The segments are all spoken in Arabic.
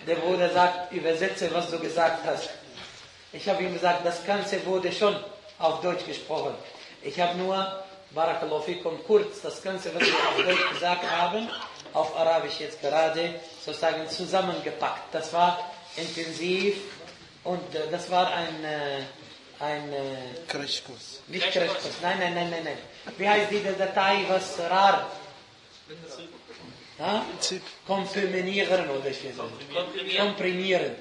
Der Bruder sagt, übersetze, was du gesagt hast. Ich habe ihm gesagt, das Ganze wurde schon auf Deutsch gesprochen. Ich habe nur, Barakallahu fikum, kurz das Ganze, was wir auf Deutsch gesagt haben, auf Arabisch jetzt gerade sozusagen zusammengepackt. Das war intensiv und das war ein Crashkurs. Nicht Crashkurs, nein. Wie heißt diese Datei, was rar? Komprimieren oder so. Komprimieren.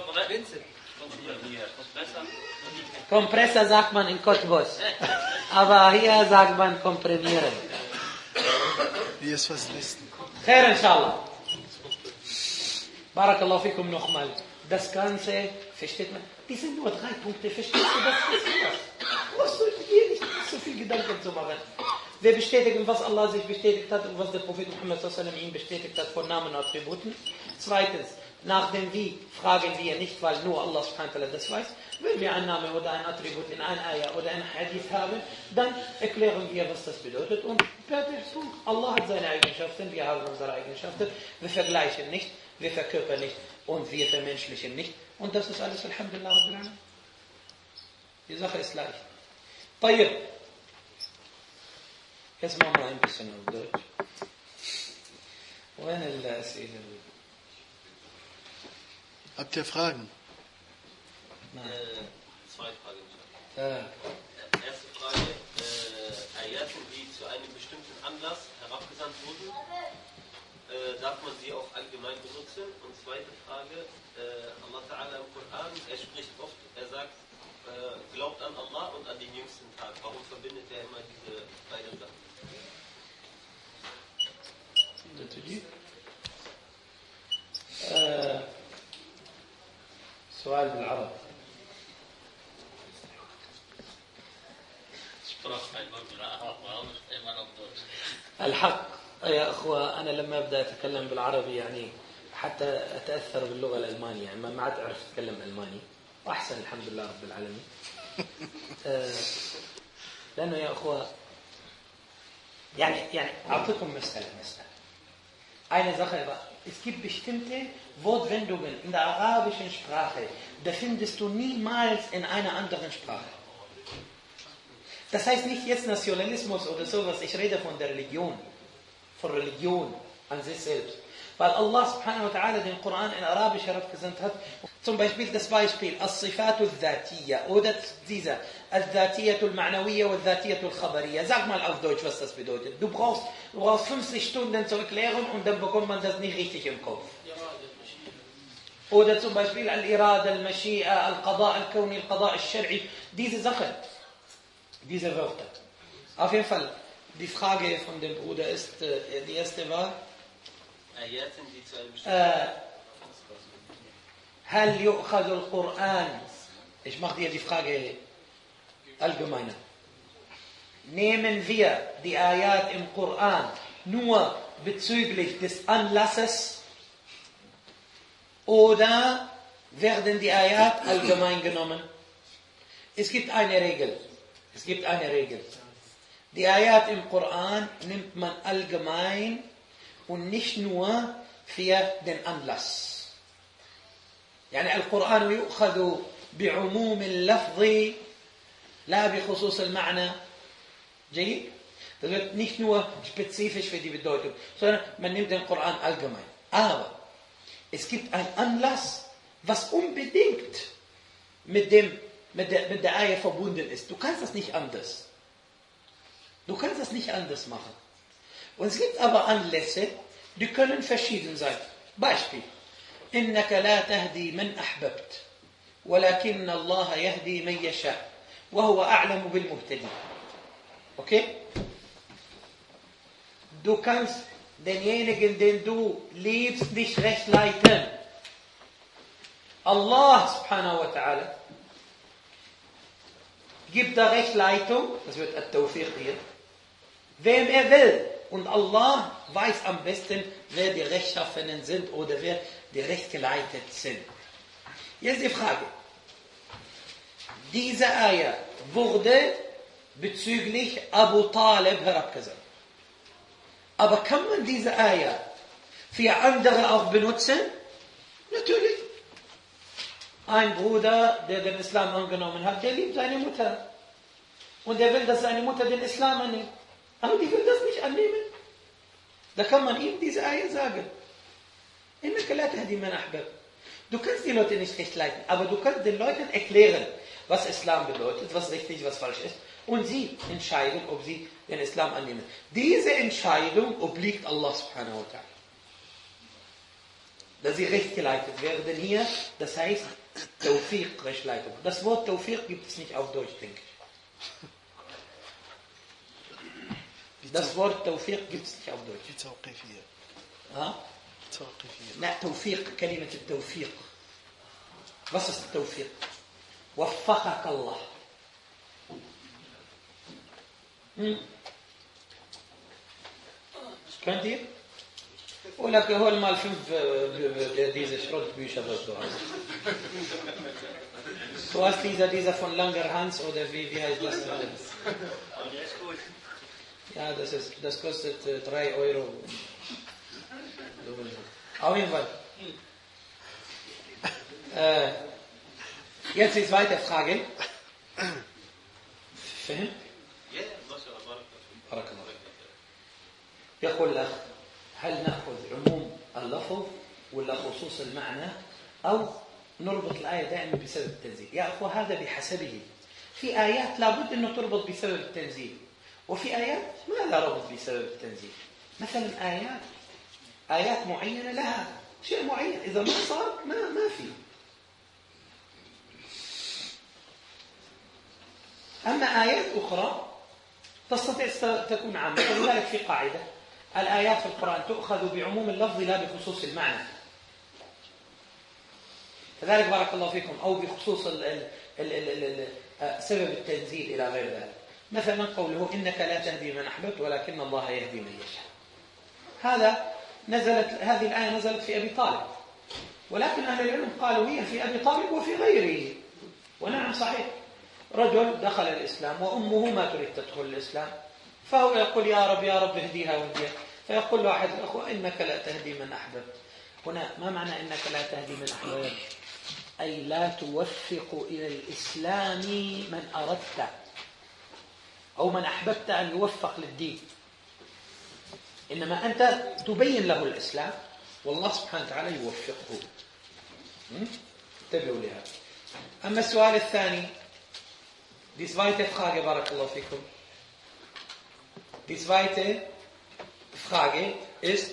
Kompressor sagt man in Cottbus. Aber hier sagt man komprimieren. Wie ist was listen? Khair inshallah. Barakallahu fikum nochmal. Das Ganze, versteht man? Die sind nur 3 Punkte, verstehst du das? Was soll hier nicht so viel Gedanken zu machen? Wir bestätigen, was Allah sich bestätigt hat und was der Prophet Muhammad sallallahu alaihi wasallam ihm bestätigt hat von Namen und Attributen. Zweitens, nach dem Wie fragen wir nicht, weil nur Allah subhanahu wa ta'ala das weiß. Wenn wir einen Namen oder ein Attribut in ein Ayah oder ein Hadith haben, dann erklären wir, was das bedeutet. Und Punkt. Allah hat seine Eigenschaften, wir haben unsere Eigenschaften. Wir vergleichen nicht, wir verkörpern nicht und wir vermenschlichen nicht. Und das ist alles, Alhamdulillah Rabbil Alamin. Die Sache ist leicht. طيب. Jetzt machen wir ein bisschen auf Deutsch. وين الأسئلة؟ Habt ihr Fragen? Zwei Fragen. Erste Frage. Ayaten, die zu einem bestimmten Anlass herabgesandt wurden, darf man sie auch allgemein benutzen? Und zweite Frage. Allah Ta'ala im Koran, er spricht oft, er sagt, glaubt an Allah und an den jüngsten Tag. Warum verbindet er immer diese beiden Sachen? سؤال بالعربي. الحق يا أخوة، أنا لما أبدأ أتكلم بالعربي يعني حتى أتأثر باللغة الألمانية، يعني ما عاد أعرف أتكلم ألماني، وأحسن الحمد لله رب العالمين. لأنه يا أخوة يعني أعطيكم مسألة. Eine Sache war, es gibt bestimmte Wortwendungen in der arabischen Sprache, da findest du niemals in einer anderen Sprache. Das heißt nicht jetzt Nationalismus oder sowas, ich rede von der Religion, an sich selbst. Weil Allah subhanahu wa ta'ala den Koran in Arabisch herabgesandt hat. Zum Beispiel das Beispiel As-Sifatu al-Dhatiyya oder dieser Al-Dhatiyatu al-Ma'nawiyya und Al-Dhatiyatu al-Khabariyya. Sag mal auf Deutsch, was das bedeutet. Du brauchst 50 Stunden zu erklären und dann bekommt man das nicht richtig im Kopf. Oder zum Beispiel Al-Irada, Al-Mashi'a, Al-Qada, Al-Kawni, Al-Qada, Al-Shar'i. Diese Sachen, diese Wörter. Auf jeden Fall, die Frage von dem Bruder ist, die erste war, هل يؤخذ القرآن? Ich mache dir die Frage allgemeiner. Nehmen wir die Ayat im Koran nur bezüglich des Anlasses oder werden die Ayat allgemein genommen? Es gibt eine Regel. Die Ayat im Koran nimmt man allgemein und nicht nur für den Anlass. يعني القرآن يؤخذ بعموم اللفظ لا بخصوص المعنى. جيد؟ Das wird nicht nur spezifisch für die Bedeutung, sondern man nimmt den Koran allgemein. Aber es gibt einen Anlass, was unbedingt mit der Ayah verbunden ist. Du kannst das nicht anders. Machen. Und es gibt aber Anlässe, die können verschieden sein. Beispiel. إنك لا تهدي من أحببت ولكن الله يهدي من يشاء وهو أعلم بالمهتدين. Okay? Du kannst denjenigen, den du liebst, nicht recht leiten. Allah subhanahu wa ta'ala gibt da Rechtleitung, das wird At-Tawfiq hier, wem er will. Und Allah weiß am besten, wer die Rechtschaffenen sind oder wer die rechtgeleitet sind. Jetzt die Frage. Diese Ayah wurde bezüglich Abu Talib herabgesandt. Aber kann man diese Ayah für andere auch benutzen? Natürlich. Ein Bruder, der den Islam angenommen hat, der liebt seine Mutter. Und der will, dass seine Mutter den Islam annimmt. Aber die will das nicht annehmen. Da kann man ihm diese Eier sagen. Du kannst die Leute nicht recht leiten, aber du kannst den Leuten erklären, was Islam bedeutet, was richtig, was falsch ist. Und sie entscheiden, ob sie den Islam annehmen. Diese Entscheidung obliegt Allah subhanahu wa ta'ala. Dass sie recht geleitet werden hier, das heißt Tawfiq, Rechtleitung. Das Wort Tawfiq gibt es nicht auf Deutsch, denke ich. Das Wort Tawfiq gibt es nicht auf Deutsch. توقيفية. ها؟ توقيفية. لا توفيق كلمة التوفيق. Was ist التوفيق؟ وفقك الله. Könnt ihr? Oder hol mal 5 diese Schrottbücher, was du hast. Du hast dieser von Langerhans oder wie heißt das? Ja, das kostet 3 Euro. Auf jeden Fall. Jetzt die zweite Frage. فهم؟ بارك الله. يقول لك هل نأخذ عموم اللفظ ولا خصوص المعنى أو نربط الآية دائما بسبب التنزيل؟ يا أخوة هذا بحسبه. في آيات لابد أنه تربط بسبب التنزيل وفي آيات ما لا ربط بسبب التنزيل. مثلا آيات معينة لها شيء معين إذا ما صار ما في. أما آيات أخرى تستطيع تكون عامة. ولذلك في قاعدة الآيات في القرآن تؤخذ بعموم اللفظ لا بخصوص المعنى. كذلك بارك الله فيكم أو بخصوص سبب التنزيل إلى غير ذلك. مثلا قوله إنك لا تهدي من أحببت ولكن الله يهدي من يشاء. هذه الآية نزلت في أبي طالب، ولكن أهل العلم قالوا هي في أبي طالب وفي غيره. ونعم صحيح، رجل دخل الإسلام وأمه ما تريد تدخل الإسلام، فهو يقول يا رب اهديها واهديها، فيقول له أحد الأخوة إنك لا تهدي من أحببت. هنا ما معنى إنك لا تهدي من أحببت؟ أي لا توفق إلى الإسلام من أردت أو من أحببت أن يوفق للدين، إنما أنت تبين له الإسلام والله سبحانه وتعالى يوفقه. انتبهوا لهذا. أما السؤال الثاني، die zweite Frage, barakallahu fikum. Die zweite Frage ist,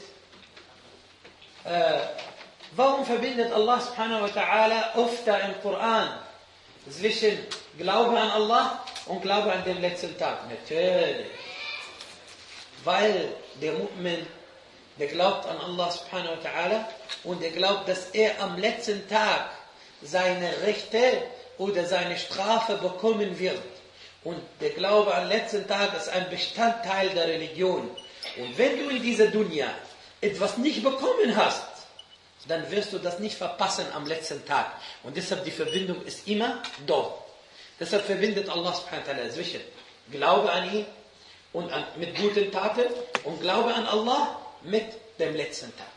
warum verbindet Allah subhanahu wa ta'ala öfter im Koran zwischen Glaube an Allah und Glaube an den letzten Tag? Natürlich. Weil der Mu'min, der glaubt an Allah subhanahu wa ta'ala und der glaubt, dass er am letzten Tag seine Rechte oder seine Strafe bekommen wird. Und der Glaube am letzten Tag ist ein Bestandteil der Religion. Und wenn du in dieser Dunya etwas nicht bekommen hast, dann wirst du das nicht verpassen am letzten Tag. Und deshalb die Verbindung ist immer dort. Deshalb verbindet Allah subhanahu wa ta'ala zwischen Glaube an ihn und mit guten Taten und Glaube an Allah mit dem letzten Tag.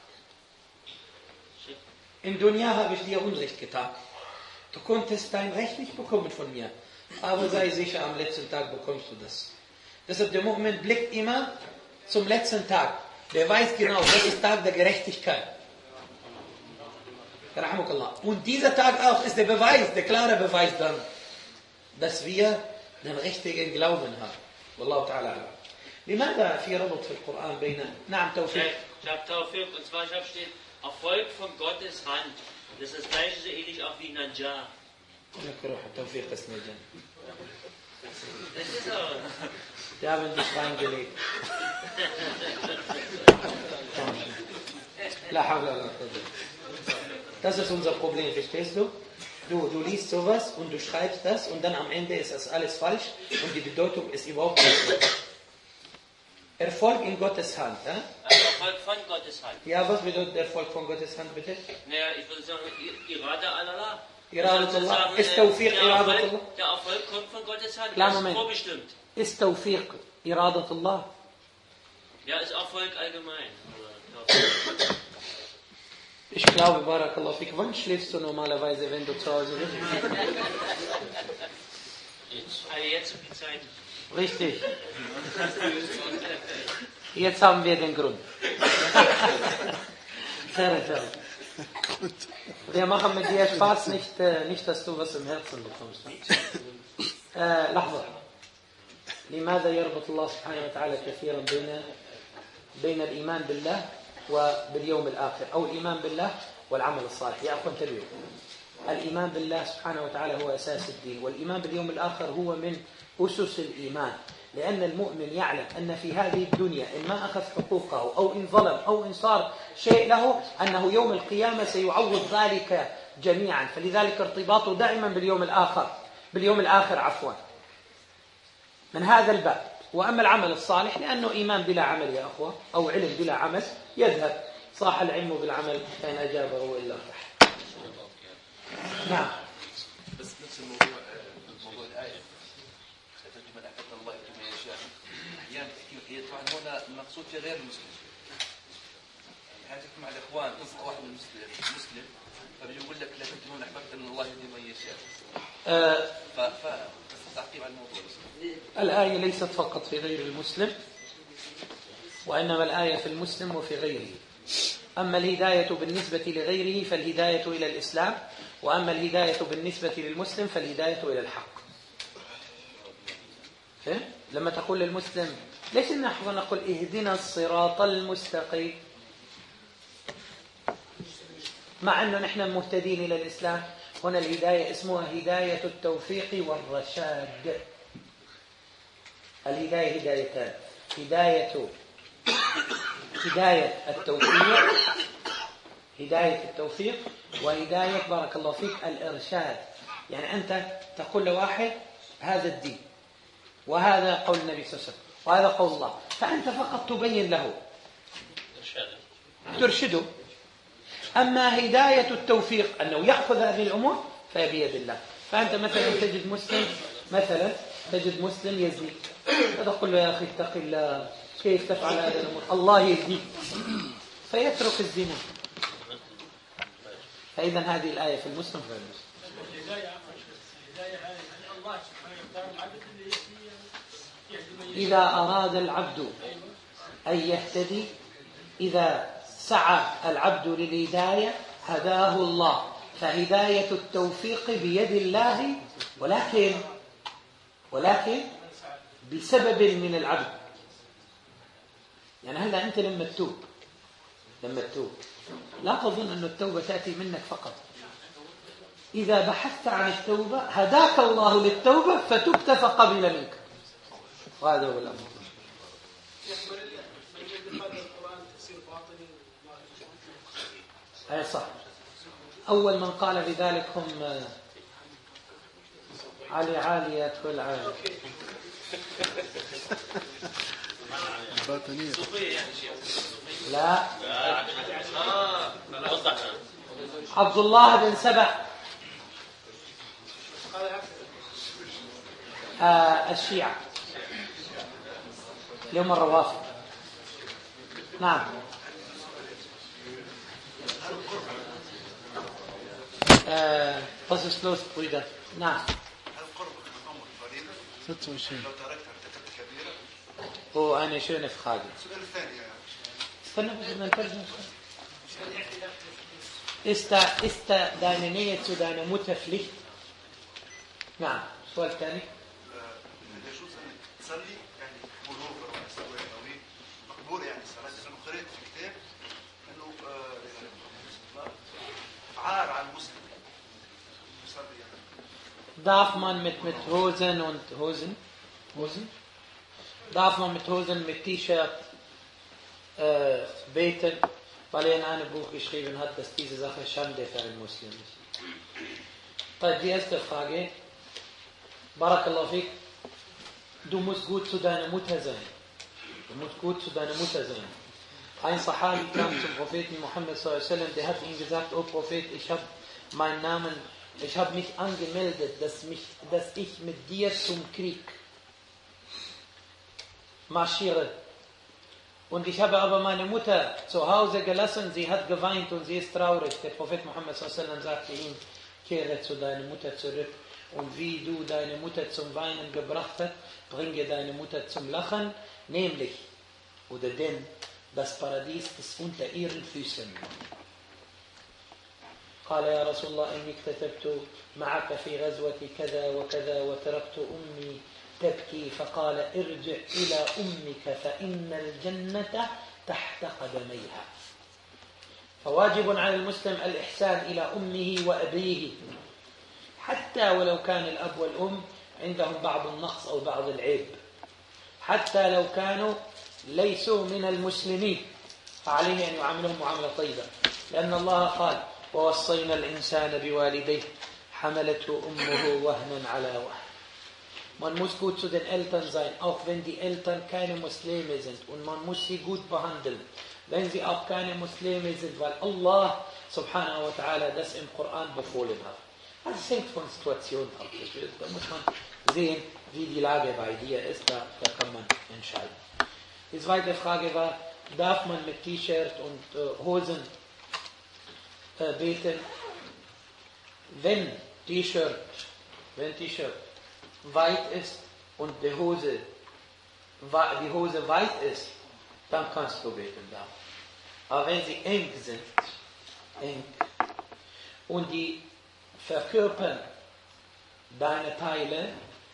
In Dunya habe ich dir Unrecht getan. Du konntest dein Recht nicht bekommen von mir. Aber sei sicher, am letzten Tag bekommst du das. Deshalb der Mu'min blickt immer zum letzten Tag. Der weiß genau, das ist Tag der Gerechtigkeit. Und dieser Tag auch ist der Beweis, der klare Beweis dann, dass wir den richtigen Glauben haben. Wallahu ta'ala. لماذا في ربط في القرآن بين نعم توفيق؟ Ich habe Tawfiq, und zwar steht Erfolg von Gottes Hand. Das ist das gleiche so ähnlich auch wie Najah. نكره التوفيق اسم الجنة. Das ist aber. Die haben dich reingelegt. La hawla wala quwwata. Das ist unser Problem, verstehst du? Du liest sowas und du schreibst das und dann am Ende ist das alles falsch und die Bedeutung ist überhaupt nicht so. Erfolg in Gottes Hand. Erfolg von Gottes Hand. Ja, was bedeutet Erfolg von Gottes Hand, bitte? Naja, ich würde sagen, Irada Allah. Iradatullah. Ist Tawfiq Iradatullah? Der Erfolg kommt von Gottes Hand. Klar, das ist Moment. vorbestimmt. Ist Tawfiq Iradatullah? Ja, ist Erfolg allgemein. Ich glaube, Barakallahu fik, wann schläfst du normalerweise, wenn du zu Hause bist? Jetzt um die Zeit. Richtig. Jetzt haben wir den Grund. Wir machen mit dir Spaß, nicht, dass du was im Herzen bekommst. لحظة. لماذا يربط الله سبحانه وتعالى كثيرا بين الإيمان بالله وباليوم الآخر أو الإيمان بالله والعمل الصالح؟ يا أخوان تنويه. الإيمان بالله سبحانه وتعالى هو أساس الدين، والإيمان باليوم الآخر هو من أسس الإيمان، لأن المؤمن يعلم أن في هذه الدنيا إن ما أخذ حقوقه أو إن ظلم أو إن صار شيء له، أنه يوم القيامة سيعوض ذلك جميعا، فلذلك ارتباطه دائما باليوم الآخر عفوا من هذا الباب. وأما العمل الصالح لأنه إيمان بلا عمل يا أخوة أو علم بلا عمل يذهب، صاح العلم بالعمل فإن أجابه إلا ربح. نعم. بس نفس الموضوع الآية ستجد من أحببنا الله يهدي من يشاء. أحيانا هي طبعا هنا المقصود في غير المسلم. يعني تحكي مع الإخوان انصح واحد مسلم فبيقول لك لا تجد من أحببنا الله يهدي من يشاء. تعقيب على الموضوع. الآية ليست فقط في غير المسلم، وإنما الآية في المسلم وفي غيره. أما الهداية بالنسبة لغيره فالهداية إلى الإسلام، وأما الهداية بالنسبة للمسلم فالهداية إلى الحق. لما تقول للمسلم ليش نحن نقول اهدنا الصراط المستقيم مع أنه نحن مهتدين إلى الإسلام؟ هنا الهداية اسمها هداية التوفيق والرشاد. الهداية هدايتان، هداية التوفيق وهداية بارك الله فيك الإرشاد. يعني أنت تقول لواحد هذا الدين وهذا قول النبي صلى الله عليه وسلم وهذا قول الله، فأنت فقط تبين له ترشده. أما هداية التوفيق أنه يأخذ هذه الأمور فهي بيد الله. فأنت مثلا تجد مسلم يزني، فتقول له يا أخي اتق الله، كيف تفعل هذا الأمور؟ الله يهديك، فيترك الزنا. فإذا هذه الآية في المسلم في المسلم. إذا أراد العبد أن يهتدي، إذا سعى العبد للهداية هداه الله، فهداية التوفيق بيد الله، ولكن بسبب من العبد. يعني هلا أنت لما تتوب لا تظن أن التوبة تأتي منك فقط. إذا بحثت عن التوبة هداك الله للتوبة فتبت فقبل منك، وهذا هو الأمر. أي صح. أول من قال بذلك هم علي كل عالي. لا، عبد الله بن سبع الشيعة اليوم الروافض. نعم. Was ist los, Brüder? نعم. 26. هو أنا schöne Frage. السؤال الثاني استنى بس نترجم. Ist deine Nähe zu deiner Mutter Pflicht? نعم. سؤال ثاني. يجوز أن تصلي يعني بلوغ أو مستوى قوي مقبول يعني الصلاة، لأنه قرأت في كتاب أنه عار على المسلم يصلي يعني. Darf man mit Hosen und Darf man mit Hosen, mit T-Shirt beten, weil er in einem Buch geschrieben hat, dass diese Sache Schande für einen Muslim ist. Die erste Frage, Barakallahu fik, du musst gut zu deiner Mutter sein. Ein Sahabi kam zum Propheten Muhammad sallallahu alaihi wasallam, der hat ihm gesagt: O Prophet, ich habe mich angemeldet, dass ich mit dir zum Krieg marschiere. Und ich habe aber meine Mutter zu Hause gelassen, sie hat geweint und sie ist traurig. Der Prophet Muhammad sallallahu sagte ihm, kehre zu deiner Mutter zurück. Und wie du deine Mutter zum Weinen gebracht hast, bringe deine Mutter zum Lachen. Nämlich, oder denn, das Paradies ist unter ihren Füßen. قال يا رسول الله إني اكتتبت معك في غزوة كذا وكذا وتركت أمي تبكي فقال ارجع إلى أمك فإن الجنة تحت قدميها. فواجب على المسلم الإحسان إلى أمه وأبيه حتى ولو كان الأب والأم عندهم بعض النقص أو بعض العيب، حتى لو كانوا ليسوا من المسلمين فعليه أن يعاملهم معاملة طيبة، لأن الله قال ووصينا الإنسان بوالديه حملته أمه وهنا على وهن. Man muss gut zu den Eltern sein, auch wenn die Eltern keine Muslime sind. Und man muss sie gut behandeln, wenn sie auch keine Muslime sind, weil Allah subhanahu wa ta'ala das im Koran befohlen hat. Also es hängt von Situation ab. Da muss man sehen, wie die Lage bei dir ist. Da kann man entscheiden. Die zweite Frage war, darf man mit T-Shirt und Hosen beten? Wenn T-Shirt weit ist und die Hose weit ist, dann kannst du beten da. Aber wenn sie eng sind, und die verkörpern deine Teile,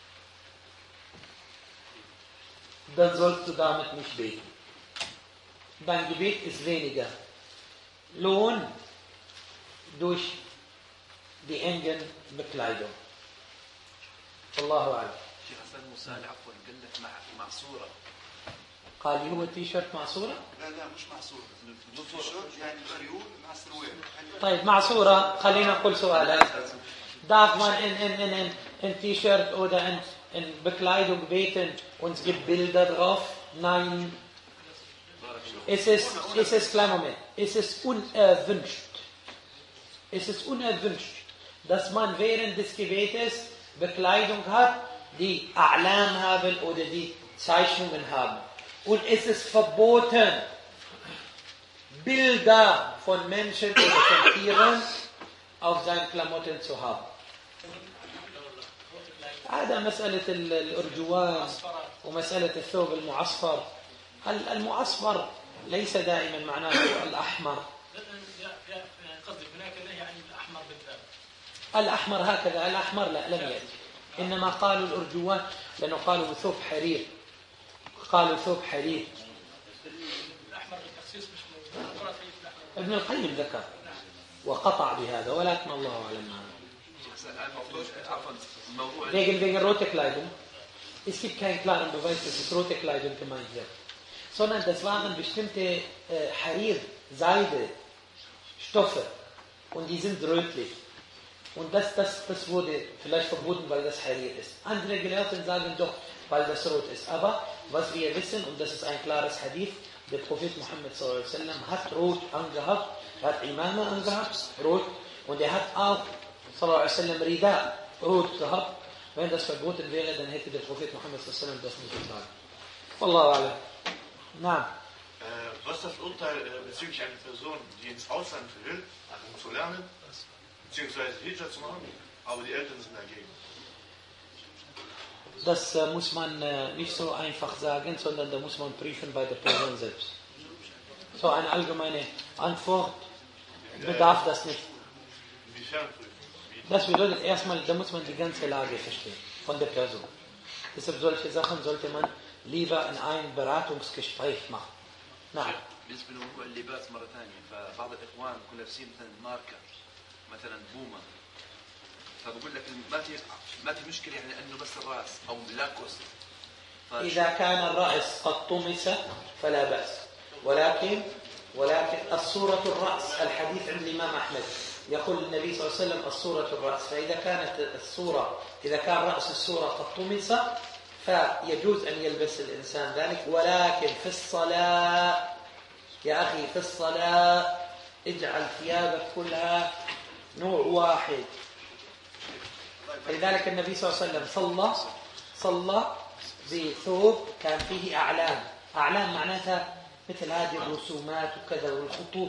dann sollst du damit nicht beten. Dein Gebet ist weniger Lohn durch die engen Bekleidung. Allahu Akbar. شيخ حسن موسى عفوا قال لك مع صورة. قال لي هو التيشيرت مع صورة؟ لا مش مع صورة. التيشيرت يعني خيول مع سروال. طيب مع صورة. خلينا نقول سؤالا. Darf man in T-Shirt oder in Bekleidung beten und es gibt Bilder drauf? Nein. Es ist klein Moment. Es ist unerwünscht. Es ist unerwünscht, dass man während des Gebetes Bekleidung hat, die A'lam haben oder die Zeichnungen haben. Und es ist verboten, Bilder von Menschen oder von Tieren auf seinen Klamotten zu haben. هذا مسألة الأرجوان ومسألة الثوب المعصفر. المعصفر ليس دائما معناه الأحمر. الأحمر هكذا، الأحمر لا لم يأتي. إنما قالوا الأرجوان لأنه قالوا ثوب حرير. قالوا ثوب حرير. ابن القيم ذكر وقطع بهذا ولكن الله أعلم. Wegen rote Kleidung. Es gibt keinen klaren Beweis, dass es rote Kleidung gemeint wird. Sondern das waren bestimmte Harir, Seide, Stoffe. Und die sind rötlich. Und das wurde vielleicht verboten, weil das Harir ist. Andere Gelehrten sagen doch, weil das rot ist. Aber was wir wissen, und das ist ein klares Hadith, der Prophet Muhammad sallallahu alaihi wasallam hat rot angehabt, hat Imama angehabt, rot. Und er hat auch sallallahu alaihi wasallam Rida, rot gehabt. Wenn das verboten wäre, dann hätte der Prophet Muhammad sallallahu alaihi wasallam das nicht getan. Wallahu a'lam. Na. Was ist das Urteil bezüglich einer Person, die ins Ausland will, um zu lernen, beziehungsweise Hijra zu machen, aber die Eltern sind dagegen? Das muss man nicht so einfach sagen, sondern da muss man prüfen bei der Person selbst. So eine allgemeine Antwort bedarf das nicht. Inwiefern prüfen? Das bedeutet erstmal, da muss man die ganze Lage verstehen von der Person. Deshalb solche Sachen sollte man lieber in einem Beratungsgespräch machen. نعم. بالنسبة لموضوع اللباس مرة ثانية، فبعض الإخوان كنا لابسين مثلا ماركة، مثلا بوما، فبقول لك ما في مشكلة يعني إنه بس الرأس أو لاكوست. إذا كان الرأس قد طمس فلا بأس، ولكن الصورة الرأس، الحديث عند الإمام أحمد يقول النبي صلى الله عليه وسلم الصورة الرأس، فإذا كان رأس الصورة قد طمس فيجوز أن يلبس الإنسان ذلك. ولكن في الصلاة يا أخي، في الصلاة اجعل ثيابك كلها نوع واحد. فلذلك النبي صلى الله عليه وسلم صلى بثوب كان فيه أعلام. أعلام معناتها مثل هذه الرسومات وكذا والخطوط.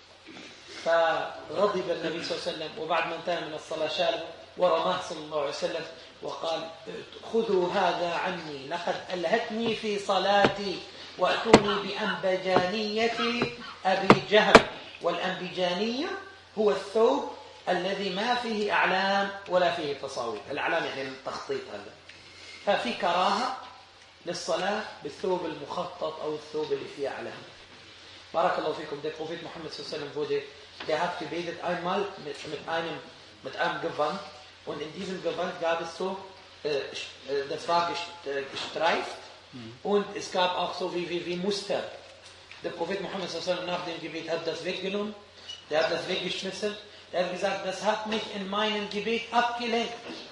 فغضب النبي صلى الله عليه وسلم، وبعد ما انتهى من الصلاة شاله ورماه صلى الله عليه وسلم وقال خذوا هذا عني لقد ألهتني في صلاتي وأتوني بأنبجانية أبي جهل. والأنبجانية هو الثوب الذي ما فيه أعلام ولا فيه تصاوير. الأعلام يعني التخطيط هذا. ففي كراهة للصلاة بالثوب المخطط أو الثوب اللي فيه أعلام. بارك الله فيكم. Der Prophet Muhammad sallallahu alaihi wasallam, der hat gebetet einmal mit einem Gewand, und in diesem Gewand gab es so, das war gestreift, und es gab auch so wie Muster. Der Prophet Muhammad sallallahu alaihi wasallam nach dem Gebet hat das weggenommen, der hat das weggeschmissen, der hat gesagt, das hat mich in meinem Gebet abgelenkt.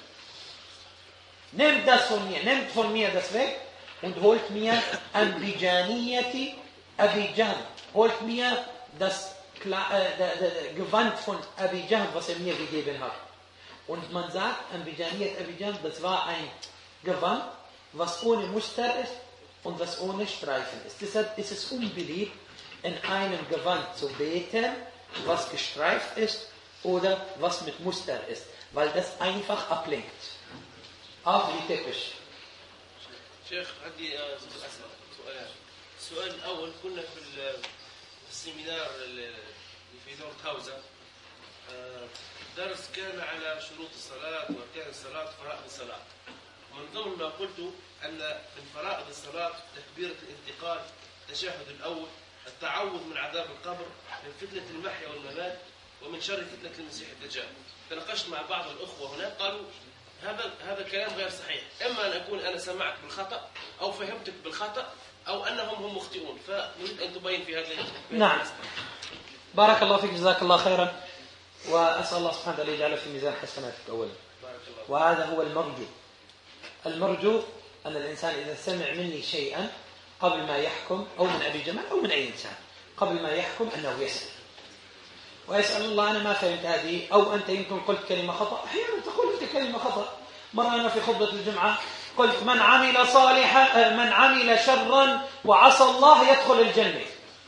Nehmt das von mir, nehmt von mir das weg und holt mir Anbijaniyati Abi Jahl. Holt mir das Gewand von Abi Jahl, was er mir gegeben hat. Und man sagt, Anbijaniyat Abi Jahl, das war ein Gewand, was ohne Muster ist und was ohne Streifen ist. Deshalb ist es unbeliebt, in einem Gewand zu beten, was gestreift ist oder was mit Muster ist, weil das einfach ablenkt. Auch wie Teppich. شيخ عندي سؤالين. السؤال الأول، كنا في السيمينار اللي في نورث هاوزن، درس كان على شروط الصلاة وأركان الصلاة وفرائض الصلاة. من ضمن ما قلت أن من فرائض الصلاة تكبيرة الانتقال، التشهد الأول، التعوذ من عذاب القبر، من فتنة المحيا والممات، ومن شر فتنة المسيح الدجال. تناقشت مع بعض الأخوة هنا، قالوا هذا الكلام غير صحيح، إما أن أكون أنا سمعت بالخطأ أو فهمتك بالخطأ أو أنهم هم مخطئون، فنريد أن تبين في هذا. نعم. بارك الله فيك، جزاك الله خيرا، وأسأل الله سبحانه وتعالى يجعله في ميزان حسناتك أولا. وهذا هو المرجو. المرجو أن الإنسان إذا سمع مني شيئا قبل ما يحكم، أو من أبي جمال أو من أي إنسان، قبل ما يحكم أنه يسأل ويسأل الله أنا ما فهمت هذه، أو أنت يمكن قلت كلمة خطأ. أحيانا تقول أنت كلمة خطأ. مرة أنا في خطبة الجمعة قلت من عمل شرا وعصى الله يدخل الجنة.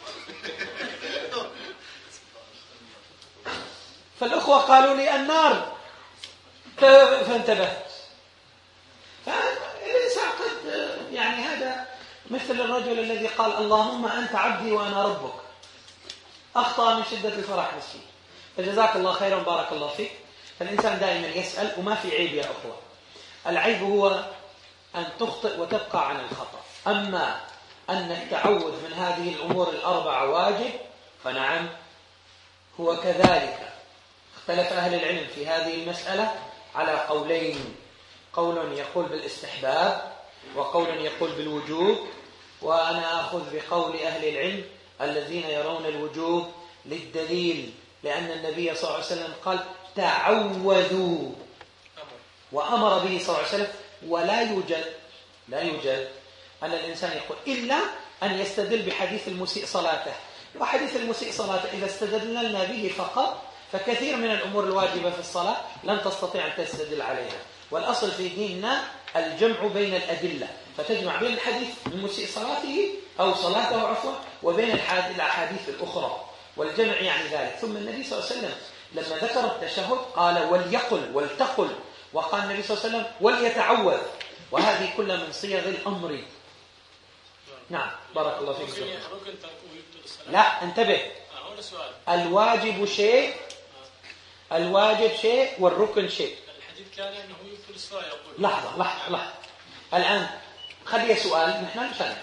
فالأخوة قالوا لي النار، فانتبهت. فالإنسان قد يعني هذا مثل الرجل الذي قال اللهم أنت عبدي وأنا ربك، أخطأ من شدة الفرح مسكين. فجزاك الله خيرا، بارك الله فيك. فالإنسان دائما يسأل، وما في عيب يا أخوة. العيب هو أن تخطئ وتبقى عن الخطأ. أما أن التعوذ من هذه الأمور الأربعة واجب، فنعم هو كذلك. اختلف أهل العلم في هذه المسألة على قولين، قول يقول بالاستحباب وقول يقول بالوجوب، وأنا أخذ بقول أهل العلم الذين يرون الوجوب للدليل، لأن النبي صلى الله عليه وسلم قال تعوذوا، وأمر به صلى الله عليه وسلم. ولا يوجد أن الإنسان يقول إلا أن يستدل بحديث المسيء صلاته. وحديث المسيء صلاته إذا استدلنا به فقط، فكثير من الأمور الواجبة في الصلاة لن تستطيع أن تستدل عليها. والأصل في ديننا الجمع بين الأدلة، فتجمع بين الحديث المسيء صلاته أو صلاته عفوا وبين الأحاديث الأخرى، والجمع يعني ذلك. ثم النبي صلى الله عليه وسلم لما ذكر التشهد قال ولتقل، وقال النبي صلى الله عليه وسلم وليتعوذ، وهذه كلها من صيغ الأمر. نعم بارك الله فيك. لا انتبه، الواجب شيء والركن شيء. الحديث كان انه يبطل الصلاه يقول. لحظه الان خلي سؤال نحن نسال،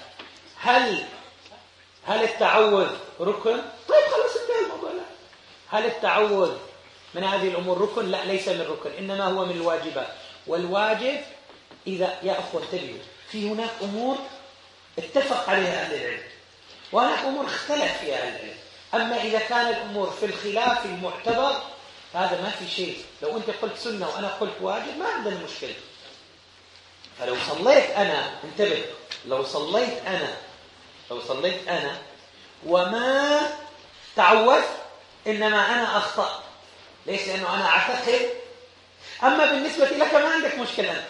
هل التعوذ ركن؟ طيب خلاص انتهى الموضوع. لا، هل التعوذ من هذه الامور ركن؟ لا، ليس من ركن، انما هو من الواجبات. والواجب اذا يا اخوه انتبهوا، في هناك امور اتفق عليها اهل العلم وهناك امور اختلف فيها اهل العلم. اما اذا كان الامور في الخلاف المعتبر هذا ما في شيء. لو انت قلت سنه وانا قلت واجب ما عندنا مشكله. فلو صليت انا، انتبه، لو صليت انا وما تعوذت انما انا اخطأت. ليش؟ لانه انا اعتقد. اما بالنسبه لك ما عندك مشكله انت،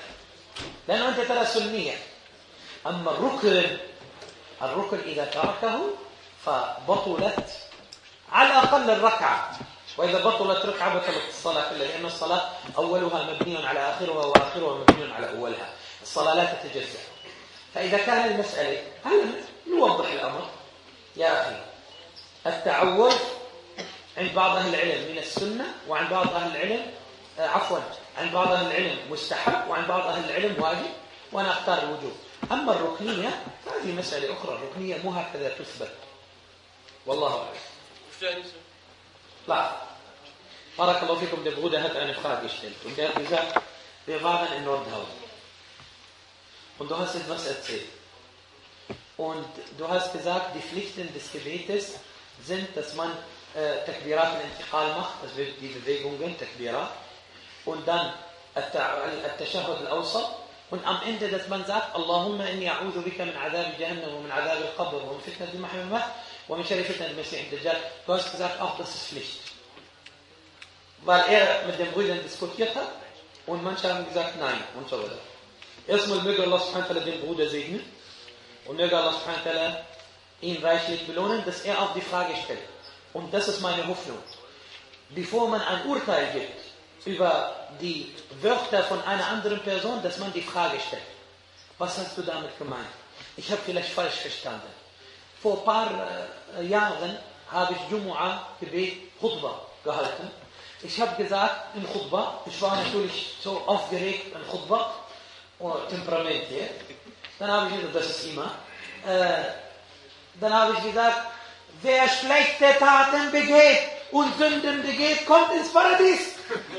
لانه انت ترى سنيه. اما الركن اذا تركه فبطلت على الأقل الركعة، وإذا بطلت ركعة بطلت الصلاة كلها، لأن الصلاة أولها مبني على آخرها وآخرها مبني على أولها، الصلاة لا تتجزأ. فإذا كان المسألة هل نوضح الأمر يا أخي، التعوذ عند بعض أهل العلم من السنة، وعند بعض أهل العلم عند بعض أهل العلم مستحب، وعند بعض أهل العلم واجب، وأنا أختار الوجوب. أما الركنية هذه مسألة أخرى، الركنية مو هكذا تثبت، والله أعلم. لا بارك الله فيكم. Det borde hat eine Frage gestellt und der hat gesagt, wir waren in Nordhausen und du hast etwas erzählt und du hast gesagt, die Pflichten des Gebetes sind, dass man Takbirat al-Intiqal macht, das wird die Bewegungen, Takbirat, und dann At-Tashahhud al-Awsat, und am Ende, dass man sagt, Allahumma inni a'udhu bika min adhab Jahannam wa min adhab al-Qabr wa min fitnat al-Mahya wal-Mamat wa min sharri fitnat al-Masih ad-Dajjal. Du hast gesagt, auch das ist Pflicht. Weil er mit den Brüdern diskutiert hat und manche haben gesagt, nein und so weiter. Erstmal möge Allah subhanahu wa ta'ala den Bruder segnen und möge Allah subhanahu wa ta'ala ihn reichlich belohnen, dass er auch die Frage stellt. Und das ist meine Hoffnung. Bevor man ein Urteil gibt über die Wörter von einer anderen Person, dass man die Frage stellt. Was hast du damit gemeint? Ich habe vielleicht falsch verstanden. Vor ein paar Jahren habe ich Jumu'ah-Gebet, Khutbah gehalten. Ich habe gesagt in Khutbah, ich war natürlich so aufgeregt in Khutbah, Temperament hier. Dann habe ich gesagt, das ist immer. Dann habe ich gesagt, wer schlechte Taten begeht und Sünden begeht, kommt ins Paradies.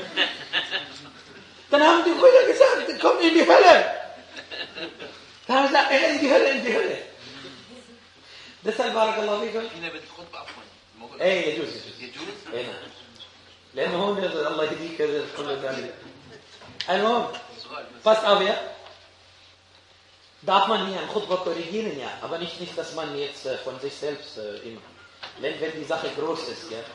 Dann haben die Brüder gesagt, kommt in die Hölle. Dann haben sie gesagt, in die Hölle, in die Hölle. Deshalb barakallahu fikum. يجوز لأنه هون الله يهديك كل ذلك. المهم passt auf, ja? Darf man hier ein Khutbah korrigieren, ja, aber nicht, dass man jetzt von sich selbst immer, wenn die Sache groß ist, ja.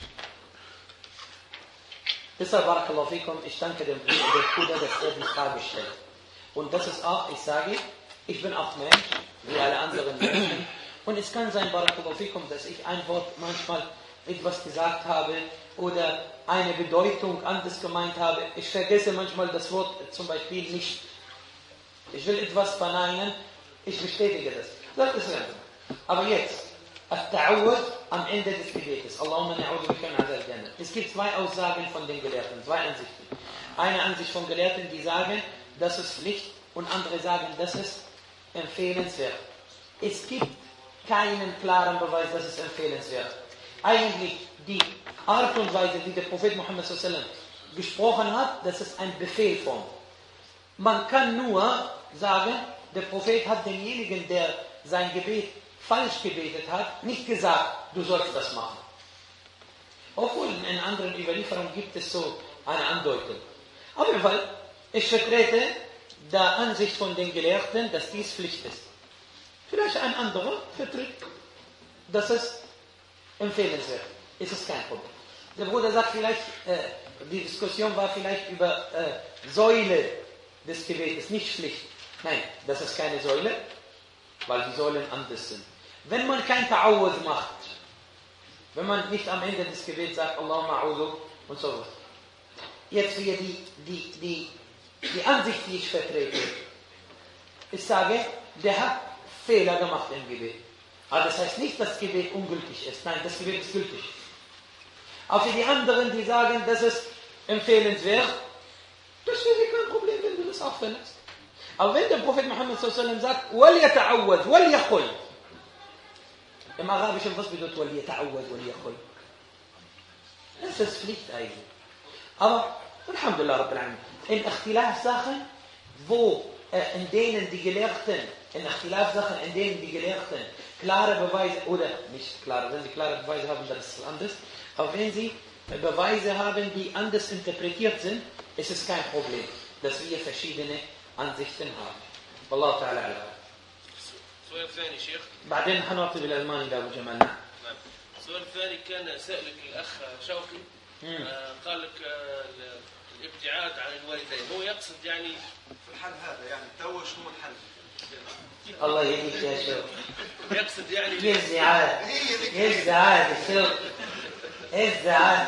Deshalb, barakallahu fikum, ich danke dem Bruder, dass er die Frage stellt. Und das ist auch, ich sage, ich bin auch Mensch, wie alle anderen Menschen. Und es kann sein, barakallahu fikum, dass ich ein Wort manchmal etwas gesagt habe oder eine Bedeutung anders gemeint habe. Ich vergesse manchmal das Wort zum Beispiel nicht. Ich will etwas verneinen, ich bestätige das. Das ist es. Aber jetzt, At-Ta'awud am Ende des Gebetes. Allahumma na'udhu bika min adhab Jahannam. Es gibt zwei Aussagen von den Gelehrten, zwei Ansichten. Eine Ansicht von Gelehrten, die sagen, das ist Pflicht, und andere sagen, das ist empfehlenswert. Es gibt keinen klaren Beweis, dass es empfehlenswert ist. Eigentlich die Art und Weise, wie der Prophet Muhammad sallallahu alaihi wasallam gesprochen hat, das ist ein Befehl von. Man kann nur sagen, der Prophet hat demjenigen, der sein Gebet falsch gebetet hat, nicht gesagt, du sollst das machen. Obwohl in anderen Überlieferungen gibt es so eine Andeutung. Auf jeden Fall, ich vertrete die Ansicht von den Gelehrten, dass dies Pflicht ist. Vielleicht ein anderer vertritt, dass es empfehlenswert ist. Es kein Problem. Der Bruder sagt vielleicht, die Diskussion war vielleicht über Säule des Gebetes, nicht Pflicht. Nein, das ist keine Säule, weil die Säulen anders sind. Wenn man kein Ta'awuz macht, wenn man nicht am Ende des Gebets sagt, Allahumma a'udhu und so was. Jetzt hier die Ansicht, die ich vertrete. Ich sage, der hat Fehler gemacht im Gebet. Aber das heißt nicht, dass das Gebet ungültig ist. Nein, das Gebet ist gültig. Aber für die anderen, die sagen, das ist empfehlenswert, das wäre kein Problem, wenn du das auch verlässt. Aber wenn der Prophet Muhammad sallallahu alaihi wasallam sagt, وَلْيَتَعَوَّذْ وَلْيَقُلْ, im Arabischen, was bedeutet وَلْيَتَعَوَّذْ وَلْيَقُلْ? Das ist Pflicht eigentlich. Aber, Alhamdulillah Rabbil Alamin, in Ikhtilaf-Sachen, in denen die Gelehrten klare Beweise, oder nicht klare, wenn sie klare Beweise haben, dann ist es anders. Aber wenn sie Beweise haben, die anders interpretiert sind, ist es kein Problem, dass wir verschiedene Ansichten haben. Wallahu ta'ala ala. سؤال ثاني شيخ. بعدين حنعطي بالألماني لأبو جمال. نعم. السؤال الثاني كان سألك الأخ شوقي قال لك الابتعاد عن الوالدين، هو يقصد يعني في الحال هذا يعني تو شنو الحل؟ الله يهديك يا شيخ. يقصد يعني يزعل الشيخ يزعل.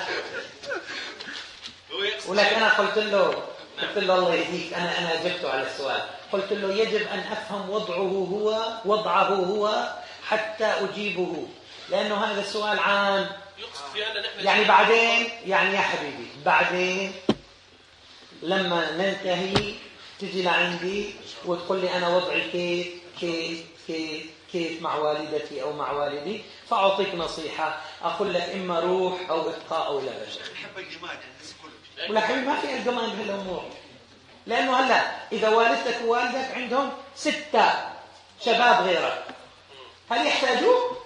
ولكن أنا قلت له الله يهديك، أنا أجبته على السؤال. قلت له يجب أن أفهم وضعه هو حتى أجيبه، لأنه هذا السؤال عام. يعني بعدين يعني يا حبيبي بعدين لما ننتهي تجي لعندي وتقول لي أنا وضعي كيف مع والدتي أو مع والدي، فأعطيك نصيحة أقول لك إما روح أو إبقاء أو لا بشر. ولكن ما في الجمان بهالأمور، لأنه هلا إذا والدتك ووالدك عندهم 6 شباب غيرك، هل يحتاجوك؟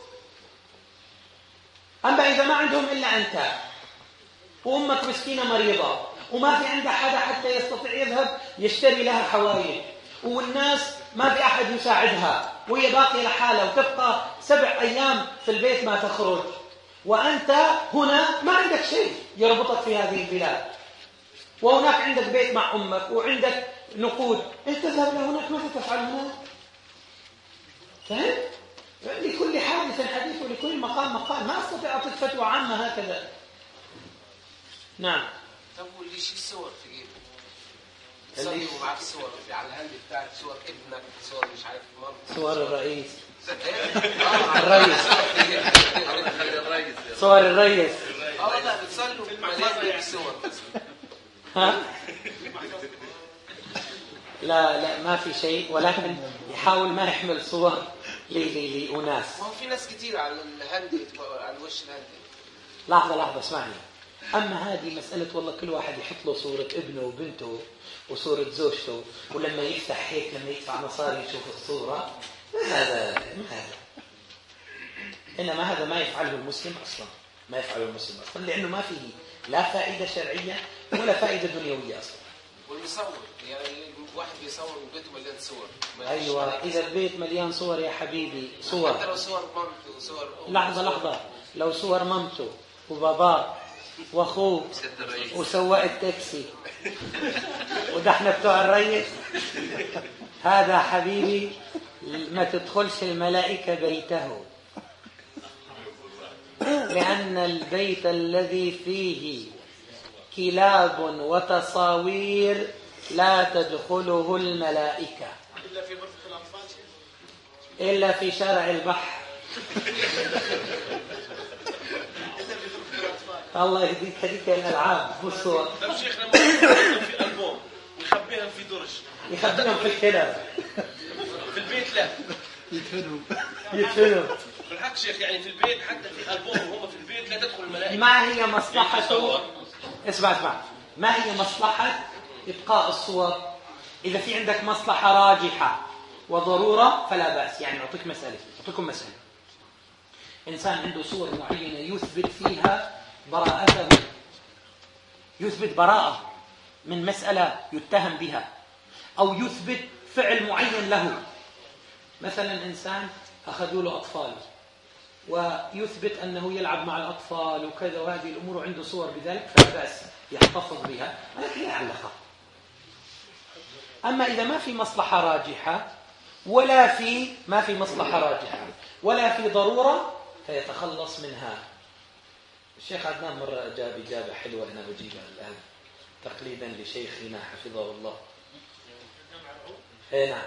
أما إذا ما عندهم إلا أنت وأمك مسكينة مريضة وما في عندها حدا حتى يستطيع يذهب يشتري لها حوايج، والناس ما في أحد يساعدها وهي باقية لحالها وتبقى 7 أيام في البيت ما تخرج، وأنت هنا ما عندك شيء يربطك في هذه البلاد، وهناك عندك بيت مع أمك وعندك نقود، أنت تذهب لهناك ماذا تفعل هناك؟ فهم؟ لكل حادث حديث ولكل مقام مقال، ما أستطيع أعطيك فتوى عامة هكذا. نعم. طب واللي شي الصور في جيبه صلي ومعك صور على الهند بتاعك، صور ابنك، صور مش عارف مامتك، صور الرئيس الرئيس صور الرئيس. لا بتصلوا في صور ها؟ لا ما في شيء، ولكن يحاول ما يحمل صور لأناس. ما هو في ناس كتير على الهند على وش الهند. لحظة اسمعني. أما هذه مسألة والله كل واحد يحط له صورة ابنه وبنته وصورة زوجته، ولما يفتح هيك لما يدفع مصاري يشوف الصورة، هذا إنما هذا ما يفعله المسلم أصلا، ما يفعله المسلم أصلا، لأنه ما فيه لا فائدة شرعية ولا فائدة دنيوية أصلا. والمصور يعني واحد بيصور وبيته مليان صور. أيوة إذا البيت مليان صور يا حبيبي، صور حتى لو صور مامته وصور لحظة لو صور مامته وباباه واخوه وسواق التاكسي وده احنا بتوع الريس، هذا حبيبي ما تدخلش الملائكة بيته، لأن البيت الذي فيه كلاب وتصاوير لا تدخله الملائكة إلا في شارع البحر. الله يهديك هذيك الألعاب والصور. طيب شيخنا ممكن في ألبوم ويخبيهم في درج، يخبيهم في الكلام في البيت لا يدفنوا بالحق شيخ، يعني في البيت حتى في ألبوم وهم في البيت لا تدخل الملائكة. ما هي مصلحته؟ اسمع ما هي مصلحة إبقاء الصور؟ إذا في عندك مصلحة راجحة وضرورة فلا بأس. يعني أعطيكم مسألة. إنسان عنده صور معينة يثبت فيها براءته، يثبت براءة من مسألة يتهم بها، أو يثبت فعل معين له. مثلا إنسان أخذوا له أطفال ويثبت أنه يلعب مع الأطفال وكذا وهذه الأمور عنده صور بذلك، فلا بأس يحتفظ بها، ولكن لا علاقة. أما إذا ما في مصلحة راجحة ولا في ضرورة فيتخلص منها. الشيخ عدنان مرة أجاب إجابة حلوة أنا بجيبها الآن تقليدا لشيخنا حفظه الله. نعم.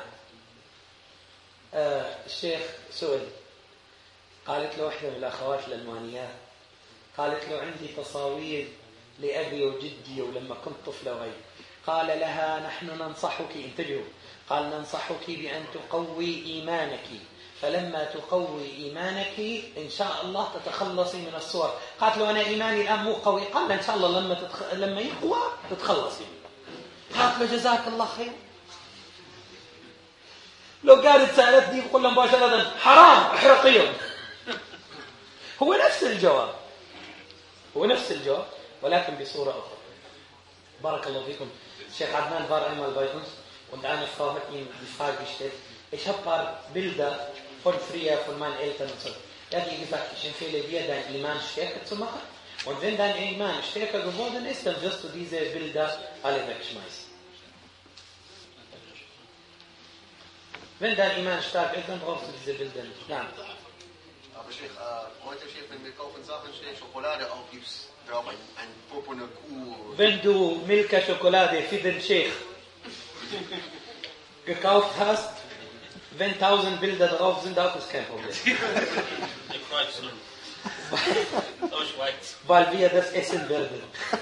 الشيخ سئل، قالت له واحدة من الأخوات الألمانيات، قالت له عندي تصاوير لأبي وجدي ولما كنت طفلة وغير، قال لها نحن ننصحك، انتبهوا، قال ننصحك بأن تقوي إيمانك، فلما تقوي إيمانك إن شاء الله تتخلصي من الصور. قالت له أنا إيماني الآن مو قوي، قال إن شاء الله لما يقوى تتخلصي. قالت له جزاك الله خير. لو قالت سألتني بقول لها مباشرة حرام احرقيهم. هو نفس الجواب ولكن بصورة أخرى. بارك الله فيكم. Sheikh Adnan war einmal bei uns und eine Frau hat ihm die Frage gestellt, ich habe ein paar Bilder von früher, von meinen Eltern und so. Er hat ihr gesagt, ich empfehle dir, dein Iman stärker zu machen, und wenn dein Iman stärker geworden ist, dann wirst du diese Bilder alle wegschmeißen. Wenn dein Iman stark ist, dann brauchst du diese Bilder nicht. Ja. Aber Sheikh, heute Sheikh, wenn wir kaufen Sachen, Sheikh, Schokolade auch, gibt es drauf ein Puppe, eine Kuh. Wenn du Milka Schokolade für den Sheikh gekauft hast, wenn 1000 Bilder drauf sind, auch ist kein Problem. Weil wir das essen werden.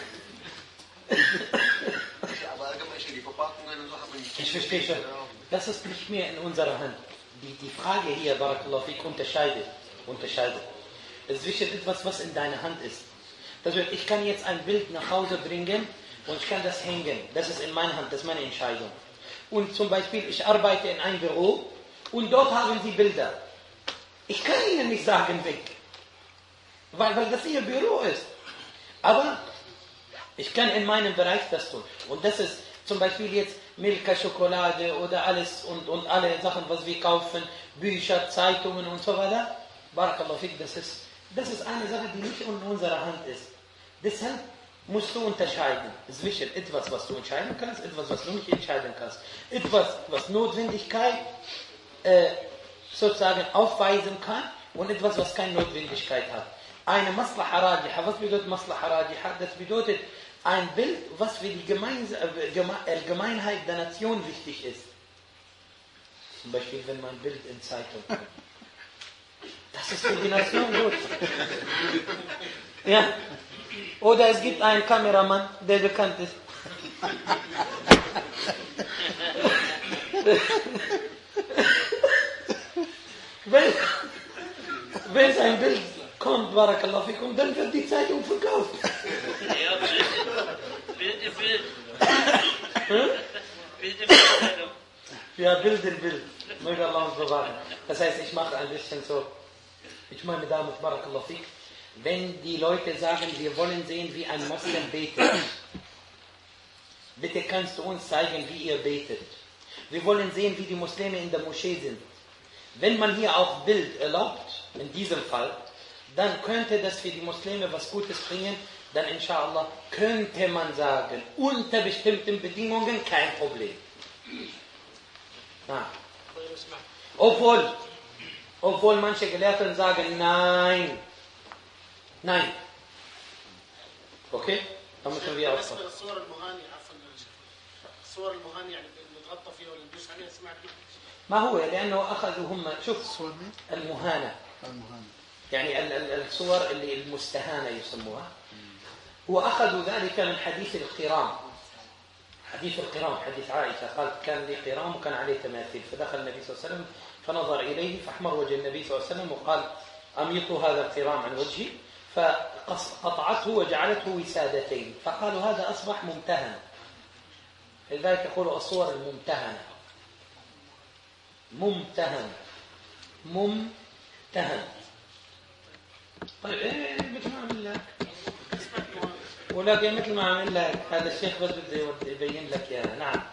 Aber allgemein, Sheikh, die Verpackungen und so haben wir nicht. Ich verstehe schon. Das ist nicht mehr in unserer Hand. Die Frage hier, Barakallahu Fik, unterscheidet. Es ist wichtig etwas, was in deiner Hand ist. Das heißt, ich kann jetzt ein Bild nach Hause bringen und ich kann das hängen. Das ist in meiner Hand, das ist meine Entscheidung. Und zum Beispiel, ich arbeite in einem Büro und dort haben Sie Bilder. Ich kann Ihnen nicht sagen, weg. Weil das Ihr Büro ist. Aber ich kann in meinem Bereich das tun. Und das ist zum Beispiel jetzt Milka, Schokolade oder alles und alle Sachen, was wir kaufen, Bücher, Zeitungen und so weiter. Barakallahu Fik, das ist eine Sache, die nicht in unserer Hand ist. Deshalb musst du unterscheiden. Es ist wichtig, etwas, was du entscheiden kannst, etwas, was du nicht entscheiden kannst. Etwas, was Notwendigkeit sozusagen aufweisen kann und etwas, was keine Notwendigkeit hat. Eine Maslaha Rajiha. Was bedeutet Maslaha Rajiha? Das bedeutet ein Bild, was für die Allgemeinheit der Nation wichtig ist. Zum Beispiel, wenn mein Bild in Zeitung kommt. Das ist für die Nation gut. Ja. Oder es gibt einen Kameramann, der bekannt ist. Wenn sein Bild kommt, Barakallahu Fikum, dann wird die Zeitung verkauft. Ja, Bild im Bild. Bild im Bild. Ja, Bild im Bild. Möge Allah uns bewahren. Das heißt, ich mache ein bisschen so. Ich meine damit, Barakallahu Fik, wenn die Leute sagen, wir wollen sehen, wie ein Moslem betet, bitte kannst du uns zeigen, wie ihr betet. Wir wollen sehen, wie die Muslime in der Moschee sind. Wenn man hier auch Bild erlaubt, in diesem Fall, dann könnte das für die Muslime was Gutes bringen, dann inshallah könnte man sagen, unter bestimmten Bedingungen kein Problem. Ja. Obwohl manche Gelehrten sagen, nein. Okay? Da müssen wir aufpassen. ما هو لأنه أخذوا هم شوف المهانة يعني الصور اللي المستهانة يسموها وأخذوا ذلك من حديث القرام حديث عائشة قالت كان لي قرام وكان عليه تماثيل فدخل النبي صلى الله عليه وسلم فنظر إليه فأحمر وجه النبي صلى الله عليه وسلم وقال أميطوا هذا القرام عن وجهي فقطعته وجعلته وسادتين فقالوا هذا أصبح ممتهن لذلك يقولوا الصور الممتهنة ممتهن طيب مثل ما عمل لك ولكن مثل ما عمل لك هذا الشيخ بس بده يبين لك يا نعم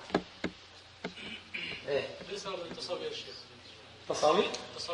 بالنسبه للتصاوير الشيخ تصاوير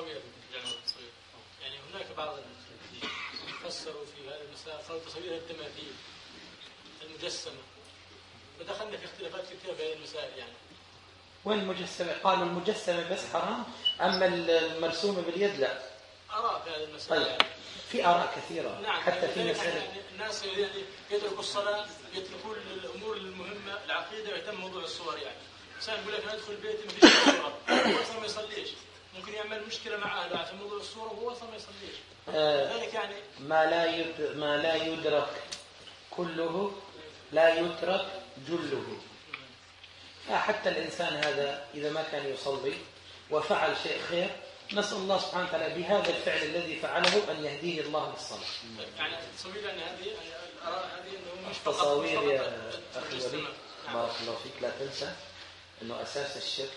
يعني هناك بعض فسروا في هذا المسألة قالوا تصوير التماثيل المجسمة فدخلنا في اختلافات كثيرة بين المسائل يعني وين المجسمة؟ قالوا المجسمة بس حرام أما المرسومة باليد لا آراء في هذه المسألة طيب. يعني. في آراء كثيرة نعم. حتى في مسألة يعني الناس يعني يتركوا الصلاة يتركون الأمور المهمة العقيدة ويهتم موضوع الصور يعني إنسان يقول لك أنا أدخل بيتي ما فيش صورة هو أصلا ما يصليش ممكن يعمل مشكلة مع أهله عشان موضوع الصورة وهو أصلا ما يصليش لذلك يعني ما لا يدرك كله لا يترك جله حتى الإنسان هذا إذا ما كان يصلي وفعل شيء خير نسأل الله سبحانه وتعالى بهذا الفعل الذي فعله أن يهديه الله للصلاة يعني تصوير أن هذه الآراء هذه أنه مش تصاوير يا أخي وليد بارك الله فيك لا تنسى أنه أساس الشرك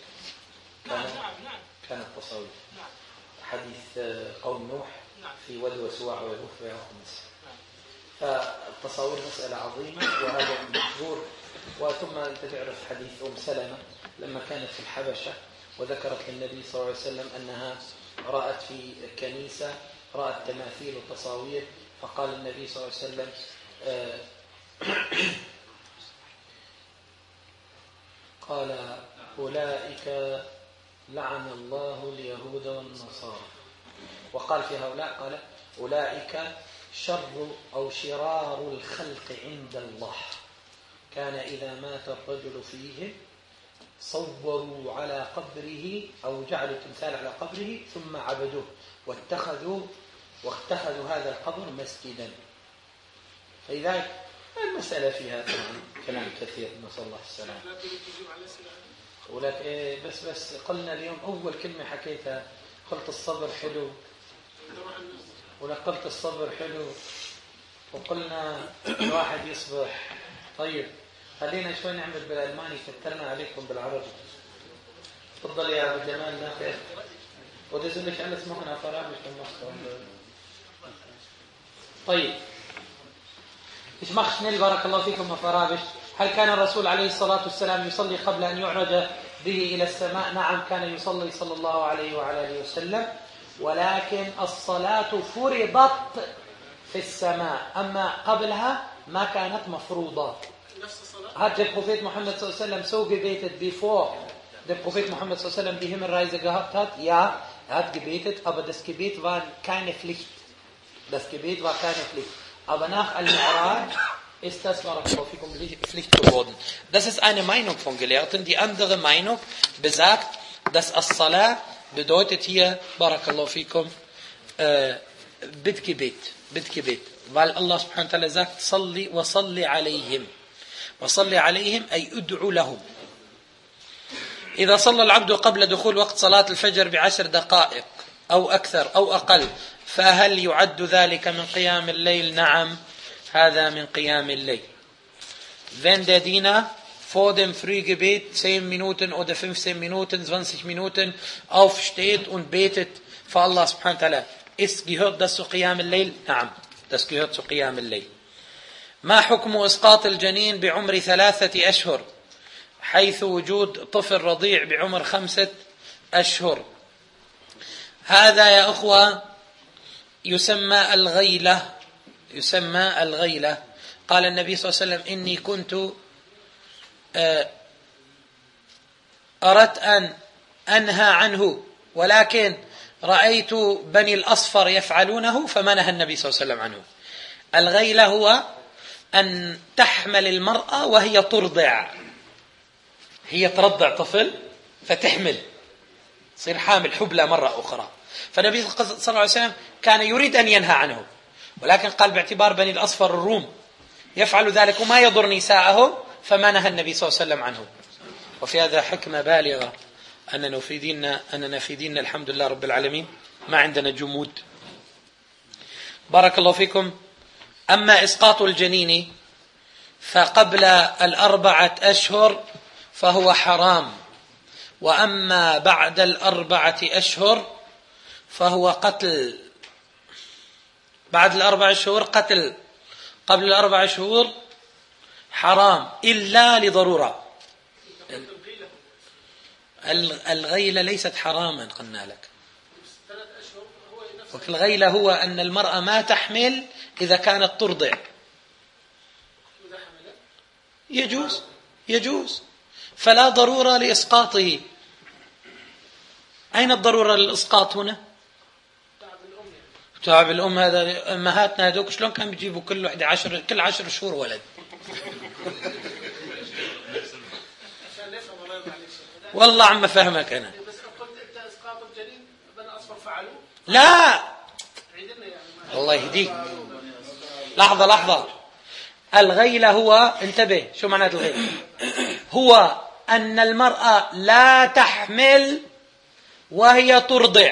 كانت تصاوير حديث قوم نوح في ود وسواع ويغوث ويغوث فالتصاوير مسألة عظيمة وهذا مشهور وثم أنت تعرف حديث سلمة لما كانت في الحبشة وذكرت للنبي صلى الله عليه وسلم أنها رأت في كنيسة رأت تماثيل وتصاوير فقال النبي صلى الله عليه وسلم قال أولئك لعن الله اليهود والنصارى. وقال في هؤلاء قال أولئك شر أو شرار الخلق عند الله، كان إذا مات الرجل فيهم صوروا على قبره أو جعلوا تمثال على قبره ثم عبدوه واتخذوا هذا القبر مسجدا. فلذلك المسألة فيها طبعا كلام كثير، نسأل الله السلامة. ولك بس قلنا اليوم أول كلمة حكيتها قلت الصبر حلو، ولقلت الصبر حلو، وقلنا الواحد يصبر. طيب خلينا شوي نعمل بالألماني، كترنا عليكم بالعربي. تفضل يا أبو جمال ناخذ. وده زلك على اسمه هنا فرامج في مصر. طيب إيش مخشني بارك الله فيكم مفرابش. هل كان الرسول عليه الصلاة والسلام يصلي قبل أن يعرج به إلى السماء؟ نعم كان يصلي صلى الله عليه وعلى آله وسلم، ولكن الصلاة فرضت في السماء، أما قبلها ما كانت مفروضة. هذا البروفيت محمد صلى الله عليه وسلم so gebetet bevor der Prophet Muhammad sallallahu alaihi wasallam die Himmelreise gehabt hat. Ja, er hat gebetet, aber das Gebet war keine Pflicht. Das Gebet war keine Pflicht. Aber nach Al-Mi'raj ist das Pflicht geworden. Das ist eine Meinung von Gelehrten. Die andere Meinung besagt, dass As-Salah bedeutet hier, Barakallahu fikum, Bittgebet. Weil Allah subhanahu wa ta'ala sagt, Salli wa salli alayhim. وصلي عليهم أي ادعو لهم. إذا صلى العبد قبل دخول وقت صلاة الفجر ب10 دقائق أو أكثر أو أقل، فهل يعد ذلك من قيام الليل؟ نعم، هذا من قيام الليل. Wenn der Diener vor dem Frühgebet 10 Minuten oder 15 Minuten, 20 Minuten aufsteht und betet für Allah subhanahu wa ta'ala, gehört das zu Qiyam al-Layl? نعم، das gehört zu Qiyam al-Layl. ما حكم إسقاط الجنين بعمر 3 أشهر حيث وجود طفل رضيع بعمر 5 أشهر؟ هذا يا أخوة يسمى الغيلة. قال النبي صلى الله عليه وسلم إني كنت أردت أن أنهى عنه، ولكن رأيت بني الأصفر يفعلونه فمنهى النبي صلى الله عليه وسلم عنه. الغيلة هو أن تحمل المرأة وهي ترضع، هي ترضع طفل فتحمل، تصير حامل حبلى مرة أخرى. فالنبي صلى الله عليه وسلم كان يريد أن ينهى عنه، ولكن قال باعتبار بني الأصفر الروم يفعل ذلك وما يضر نساءهم فما نهى النبي صلى الله عليه وسلم عنه. وفي هذا حكمة بالغة أننا في ديننا الحمد لله رب العالمين ما عندنا جمود. بارك الله فيكم. أما إسقاط الجنين فقبل 4 أشهر فهو حرام، وأما بعد 4 أشهر فهو قتل. بعد 4 شهور قتل، قبل 4 شهور حرام إلا لضرورة. الغيلة ليست حراما قلنا لك. الغيلة هو أن المرأة ما تحمل إذا كانت ترضع. يجوز فلا ضرورة لإسقاطه. أين الضرورة للإسقاط هنا؟ تعب الأم. هذا أمهاتنا هذوك شلون كانوا بيجيبوا كل 10 شهور ولد؟ والله عم فهمك أنا. لا الله يهديك. لحظة. الغيلة هو، انتبه شو معنى الغيلة؟ هو أن المرأة لا تحمل وهي ترضع،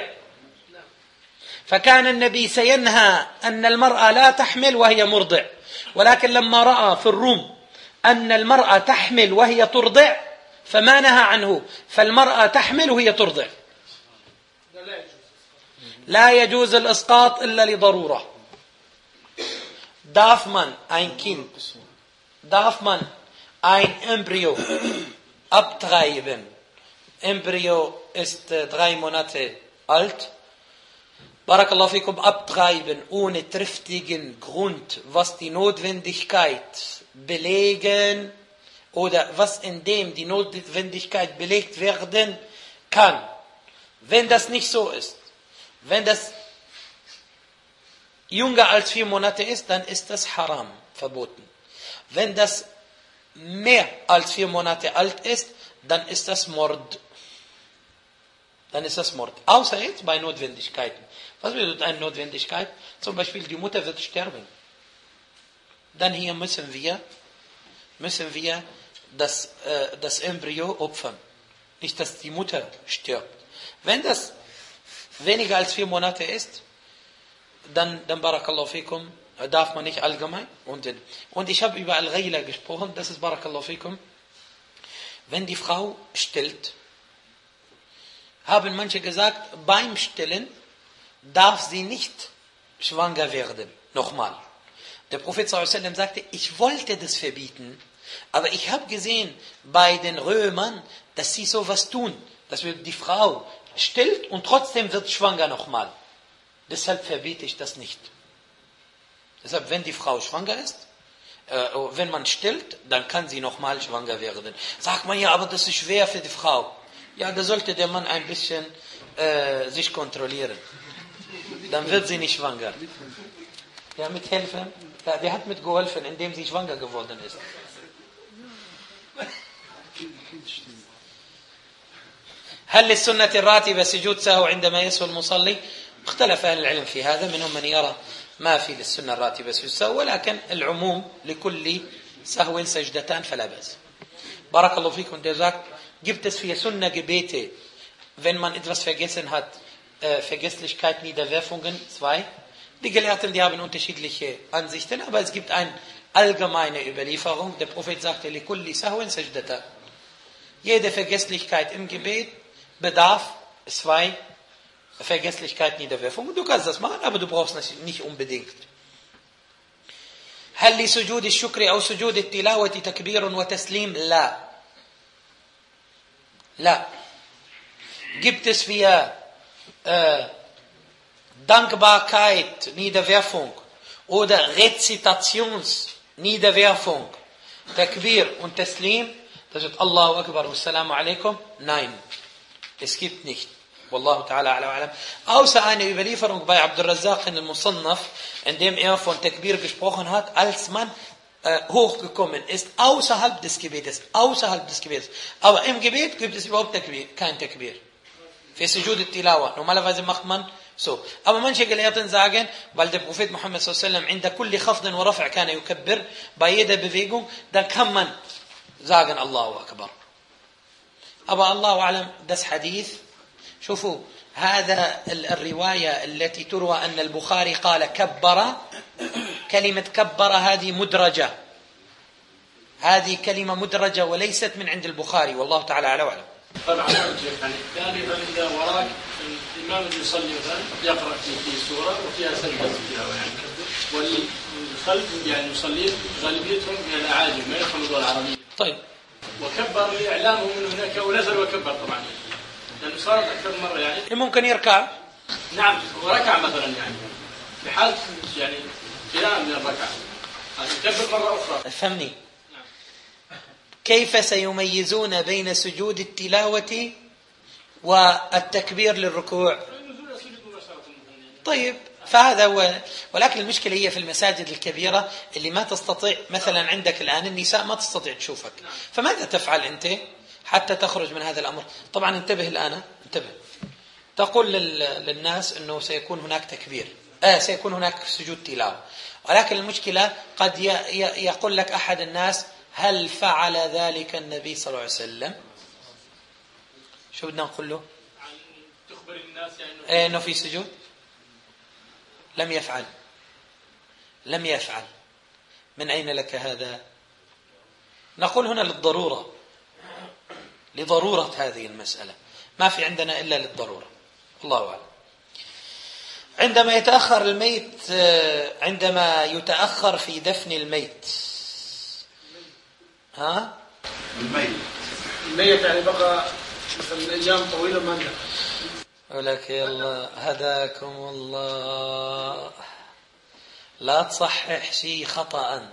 فكان النبي سينهى أن المرأة لا تحمل وهي مرضع، ولكن لما رأى في الروم أن المرأة تحمل وهي ترضع فما نهى عنه، فالمرأة تحمل وهي ترضع. لا يجوز الإسقاط إلا لضرورة. Darf man ein Embryo abtreiben? Embryo ist 3 Monate alt. Barakallahu fikum. Abtreiben ohne triftigen Grund, was die Notwendigkeit belegen oder was in dem die Notwendigkeit belegt werden kann. Wenn das nicht so ist, wenn das jünger als 4 Monate ist, dann ist das haram, verboten. Wenn das mehr als 4 Monate alt ist, dann ist das Mord. Dann ist das Mord. Außer jetzt bei Notwendigkeiten. Was bedeutet eine Notwendigkeit? Zum Beispiel, die Mutter wird sterben. Dann hier müssen wir das Embryo opfern. Nicht, dass die Mutter stirbt. Wenn das weniger als 4 Monate ist, dann Barakallahu fikum, darf man nicht allgemein. Und ich habe über Al-Ghayla gesprochen, das ist Barakallahu fikum. Wenn die Frau stillt, haben manche gesagt, beim Stillen darf sie nicht schwanger werden. Nochmal. Der Prophet ﷺ sagte, ich wollte das verbieten, aber ich habe gesehen bei den Römern, dass sie sowas tun, dass die Frau stillt und trotzdem wird schwanger nochmal. Deshalb verbiete ich das nicht. Deshalb, wenn die Frau schwanger ist, wenn man stillt, dann kann sie nochmal schwanger werden. Sagt man ja, aber das ist schwer für die Frau. Ja, da sollte der Mann ein bisschen sich kontrollieren. Dann wird sie nicht schwanger. Ja, mithelfen. Ja, der hat mitgeholfen, indem sie schwanger geworden ist. هل للسنة الراتبة سجود سهو عندما يسهو المصلي؟ اختلف أهل العلم في هذا، منهم من يرى ما في للسنة الراتبة سجود سهو، ولكن العموم لكل سهو سجدتان فلا بأس. بارك الله فيكم. Der sagt, gibt es für Sunna-Gebete, wenn man etwas vergessen hat, Vergesslichkeit, Niederwerfungen? 2. Die Gelehrten, die haben unterschiedliche Ansichten, aber es gibt eine allgemeine Überlieferung. Der Prophet sagte, لِكُلِّ سَهْوٍ سَجْدَةً. Jede Vergesslichkeit im Gebet bedarf 2 Vergesslichkeit, Niederwerfungen. Du kannst das machen, aber du brauchst das nicht unbedingt. هل لسجود الشكر أو سجود التلاوة تكبير وتسليم؟ لا. Gibt es für Dankbarkeit, Niederwerfung oder Rezitationsniederwerfung, Takbir und Taslim, das ist Allahu Akbar, Wassalamu alaikum? Nein, es gibt nicht. Wallahu ta'ala ala wa'alam. Außer eine Überlieferung bei Abdul Razzaq in al-Musannaf, in dem er von Takbir gesprochen hat, als man hochgekommen ist, außerhalb des Gebetes. Aber im Gebet gibt es überhaupt kein Takbir. Für Sujud al-Tilawa. Normalerweise macht man so. Aber manche Gelehrten sagen, weil der Prophet Muhammad sallallahu alaihi wasallam عند كل خفض ورفع كان يكبر, bei jeder Bewegung, dann kann man sagen Allahu Akbar. Aber Allahu Alam, das Hadith, شوفوا هذا الرواية التي تروى أن البخاري قال كبر، كلمة كبر هذه مدرجة، هذه كلمة مدرجة وليست من عند البخاري، والله تعالى أعلم وأعلم. طبعا يعني فإذا وراك الإمام يصلي مثلا يقرأ في سورة وفيها سجدة تلاوة يعني، والخلف يعني يصلين غالبيتهم من الأعاجم ما يفهمون اللغة العربية. طيب. وكبر لإعلامه من هناك ونزل وكبر طبعا. لأنه صارت أكثر مرة يعني. ممكن يركع. نعم وركع مثلا يعني بحال يعني قيام من الركعة يكبر مرة أخرى. فهمني. كيف سيميزون بين سجود التلاوة والتكبير للركوع؟ طيب فهذا هو. ولكن المشكلة هي في المساجد الكبيرة اللي ما تستطيع، مثلا عندك الآن النساء ما تستطيع تشوفك، فماذا تفعل أنت حتى تخرج من هذا الأمر؟ طبعا انتبه الآن، انتبه. تقول للناس أنه سيكون هناك تكبير، سيكون هناك سجود تلاوة، ولكن المشكلة قد يقول لك أحد الناس هل فعل ذلك النبي صلى الله عليه وسلم؟ شو بدنا نقول له؟ تخبر الناس يعني إنه في سجود؟ لم يفعل. من أين لك هذا؟ نقول هنا لضرورة هذه المسألة، ما في عندنا إلا للضرورة، الله أعلم. عندما يتأخر الميت، عندما يتأخر في دفن الميت، ها؟ الميت يعني بقى مثلا أيام طويلة ما ندفن. ولك يلا هداكم الله، لا تصحح شيء خطأ.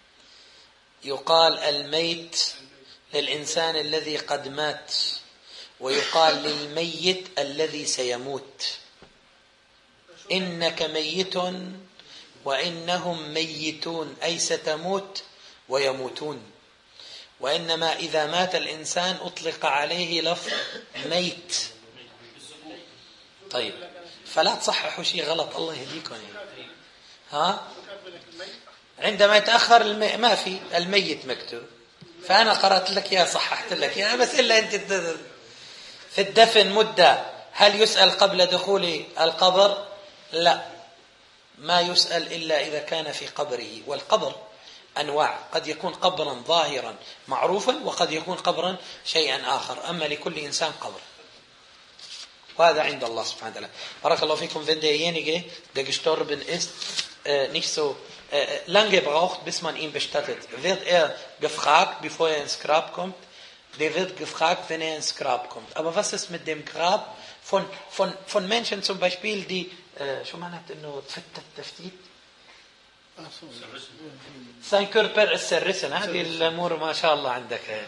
يقال الميت للإنسان الذي قد مات، ويقال للميت الذي سيموت إنك ميت وإنهم ميتون، أي ستموت ويموتون. وإنما إذا مات الإنسان أطلق عليه لفظ ميت. طيب فلا تصححوا شيء غلط، الله يهديكم يعني. ها عندما يتأخر ما في الميت مكتوب، فأنا قرأت لك يا صححت لك يا، بس إلا أنت في الدفن مدة. هل يسأل قبل دخول القبر؟ لا، ما يسأل إلا إذا كان في قبره. والقبر أنواع، قد يكون قبرا ظاهرا معروفا، وقد يكون قبرا شيئا آخر. أما لكل إنسان قبر، وهذا عند Allah subhanahu wa ta'ala. Barakallahu wenn derjenige, der gestorben ist, nicht so lange braucht, bis man ihn bestattet, wird er gefragt, bevor er ins Grab kommt. Der wird gefragt, wenn er ins Grab kommt. Aber was ist mit dem Grab von Menschen zum Beispiel, die شو معناته إنه تفتيت sein Körper ist zerrissen. هذه الأمور ما شاء الله عندك.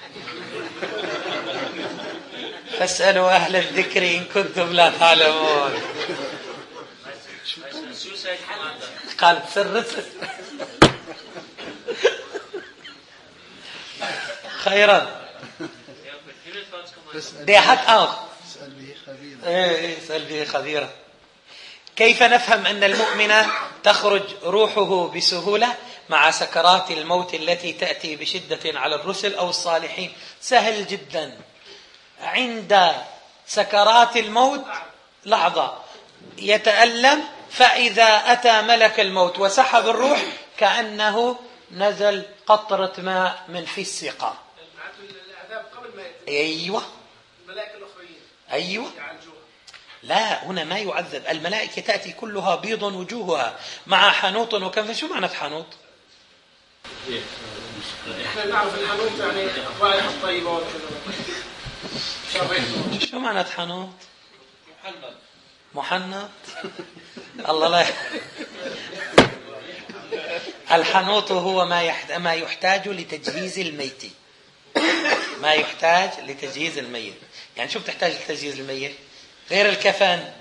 فاسألوا أهل الذكر إن كنتم لا تعلمون. قال تسرست. خيرا. Der hat auch. اسأل به خبيرا. كيف نفهم أن المؤمن تخرج روحه بسهولة مع سكرات الموت التي تأتي بشدة على الرسل أو الصالحين؟ سهل جدا. عند سكرات الموت لحظة يتألم، فإذا أتى ملك الموت وسحب الروح كأنه نزل قطرة ماء من في السقاء. أيوة أيوة. لا، هنا ما يعذب. الملائكة تأتي كلها بيض وجوهها مع حنوط وكنف. شو معنى حنوط؟ احنا نعرف الحنوط يعني الرائحة الطيبة وكذا. شو معنى حنوط؟ محنط. الله لا الحنوط هو ما يحتاج لتجهيز الميت. ما يحتاج لتجهيز الميت. يعني شو بتحتاج لتجهيز الميت غير الكفن؟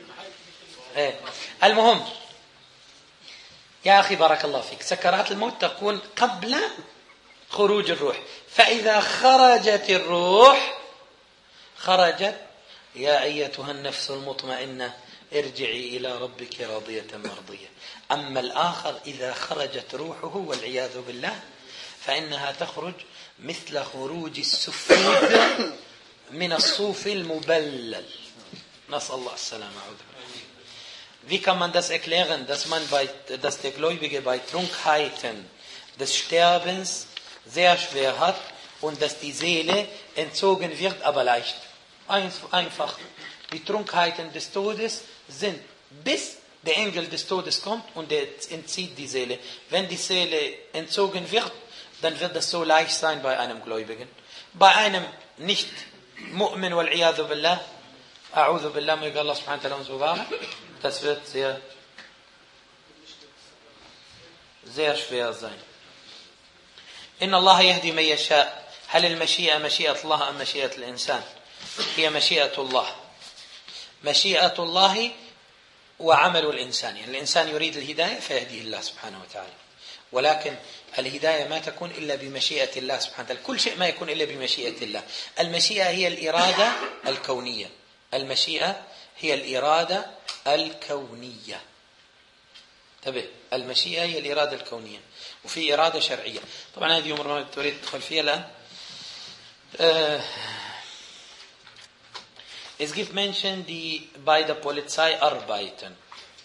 المهم يا أخي بارك الله فيك، سكرات الموت تكون قبل خروج الروح. فإذا خرجت الروح خرجت يا أيتها النفس المطمئنة ارجعي إلى ربك راضية مرضية. أما الآخر إذا خرجت روحه والعياذ بالله فإنها تخرج مثل خروج السفود من الصوف المبلل. نسأل الله السلامة. Wie kann man das erklären, dass der Gläubige bei Trunkenheiten des Sterbens sehr schwer hat und dass die Seele entzogen wird, aber leicht? Einfach. Die Trunkenheiten des Todes sind, bis der Engel des Todes kommt und der entzieht die Seele. Wenn die Seele entzogen wird, dann wird das so leicht sein bei einem Gläubigen. Bei einem Nicht-Mu'min wal-Iyadhu billah, A'udhu billah, möge Allah subhanahu wa ta'ala uns bewahren, das wird sehr, sehr schwer sein. Inna Allah yahdi man yasha. هل المشيئة مشيئة الله أم مشيئة الإنسان؟ هي مشيئة الله. مشيئة الله وعمل الإنسان. يعني الإنسان يريد الهداية فيهديه الله سبحانه وتعالى، ولكن الهداية ما تكون إلا بمشيئة الله سبحانه وتعالى. كل شيء ما يكون إلا بمشيئة الله. المشيئة هي الإرادة الكونية. المشيئة هي الإرادة الكونية. تبه، المشيئة هي الإرادة الكونية، وفي إرادة شرعية. طبعا هذه أمور ما تريد تدخل فيها الآن. Es gibt Menschen, die bei der Polizei arbeiten.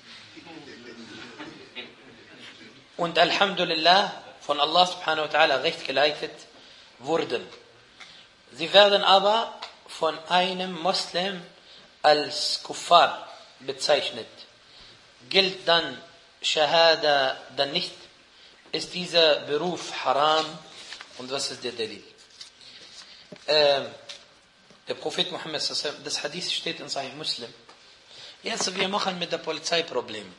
Und Alhamdulillah von Allah subhanahu wa ta'ala recht geleitet wurden. Sie werden aber von einem Muslim als Kuffar bezeichnet. Gilt dann Shahada dann nicht? Ist dieser Beruf haram? Und was ist der Dalil? Der Prophet Muhammad, das Hadith steht in Sahih Muslim. Jetzt, wir machen mit der Polizei Probleme.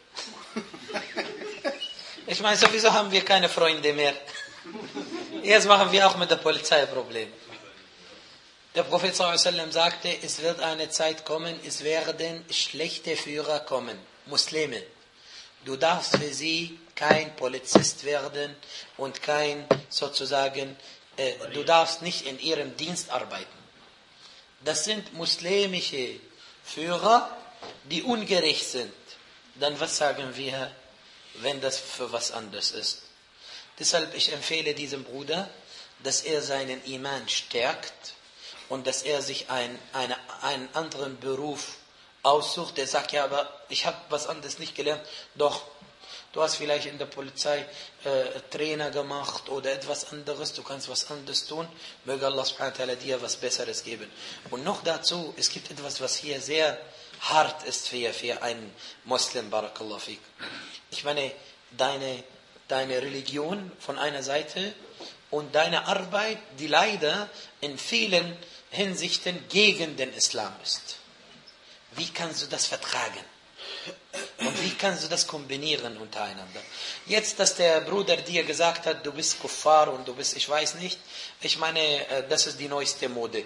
Ich meine, sowieso haben wir keine Freunde mehr. Jetzt machen wir auch mit der Polizei Probleme. Der Prophet ﷺ sagte, es wird eine Zeit kommen, es werden schlechte Führer kommen, Muslime. Du darfst für sie kein Polizist werden und kein, sozusagen, du darfst nicht in ihrem Dienst arbeiten. Das sind muslimische Führer, die ungerecht sind. Dann was sagen wir, wenn das für was anderes ist? Deshalb, ich empfehle diesem Bruder, dass er seinen Iman stärkt und dass er sich einen anderen Beruf aussucht. Der sagt, ja, aber ich habe was anderes nicht gelernt. Doch, du hast vielleicht in der Polizei Trainer gemacht oder etwas anderes. Du kannst was anderes tun. Möge Allah subhanahu wa ta'ala dir was Besseres geben. Und noch dazu, es gibt etwas, was hier sehr hart ist für einen Muslim, barakallahu fik. Ich meine, deine Religion von einer Seite und deine Arbeit, die leider in vielen Hinsichten gegen den Islam ist. Wie kannst du das vertragen? Und wie kannst du das kombinieren untereinander? Jetzt, dass der Bruder dir gesagt hat, du bist Kuffar und du bist, ich weiß nicht, ich meine, das ist die neueste Mode.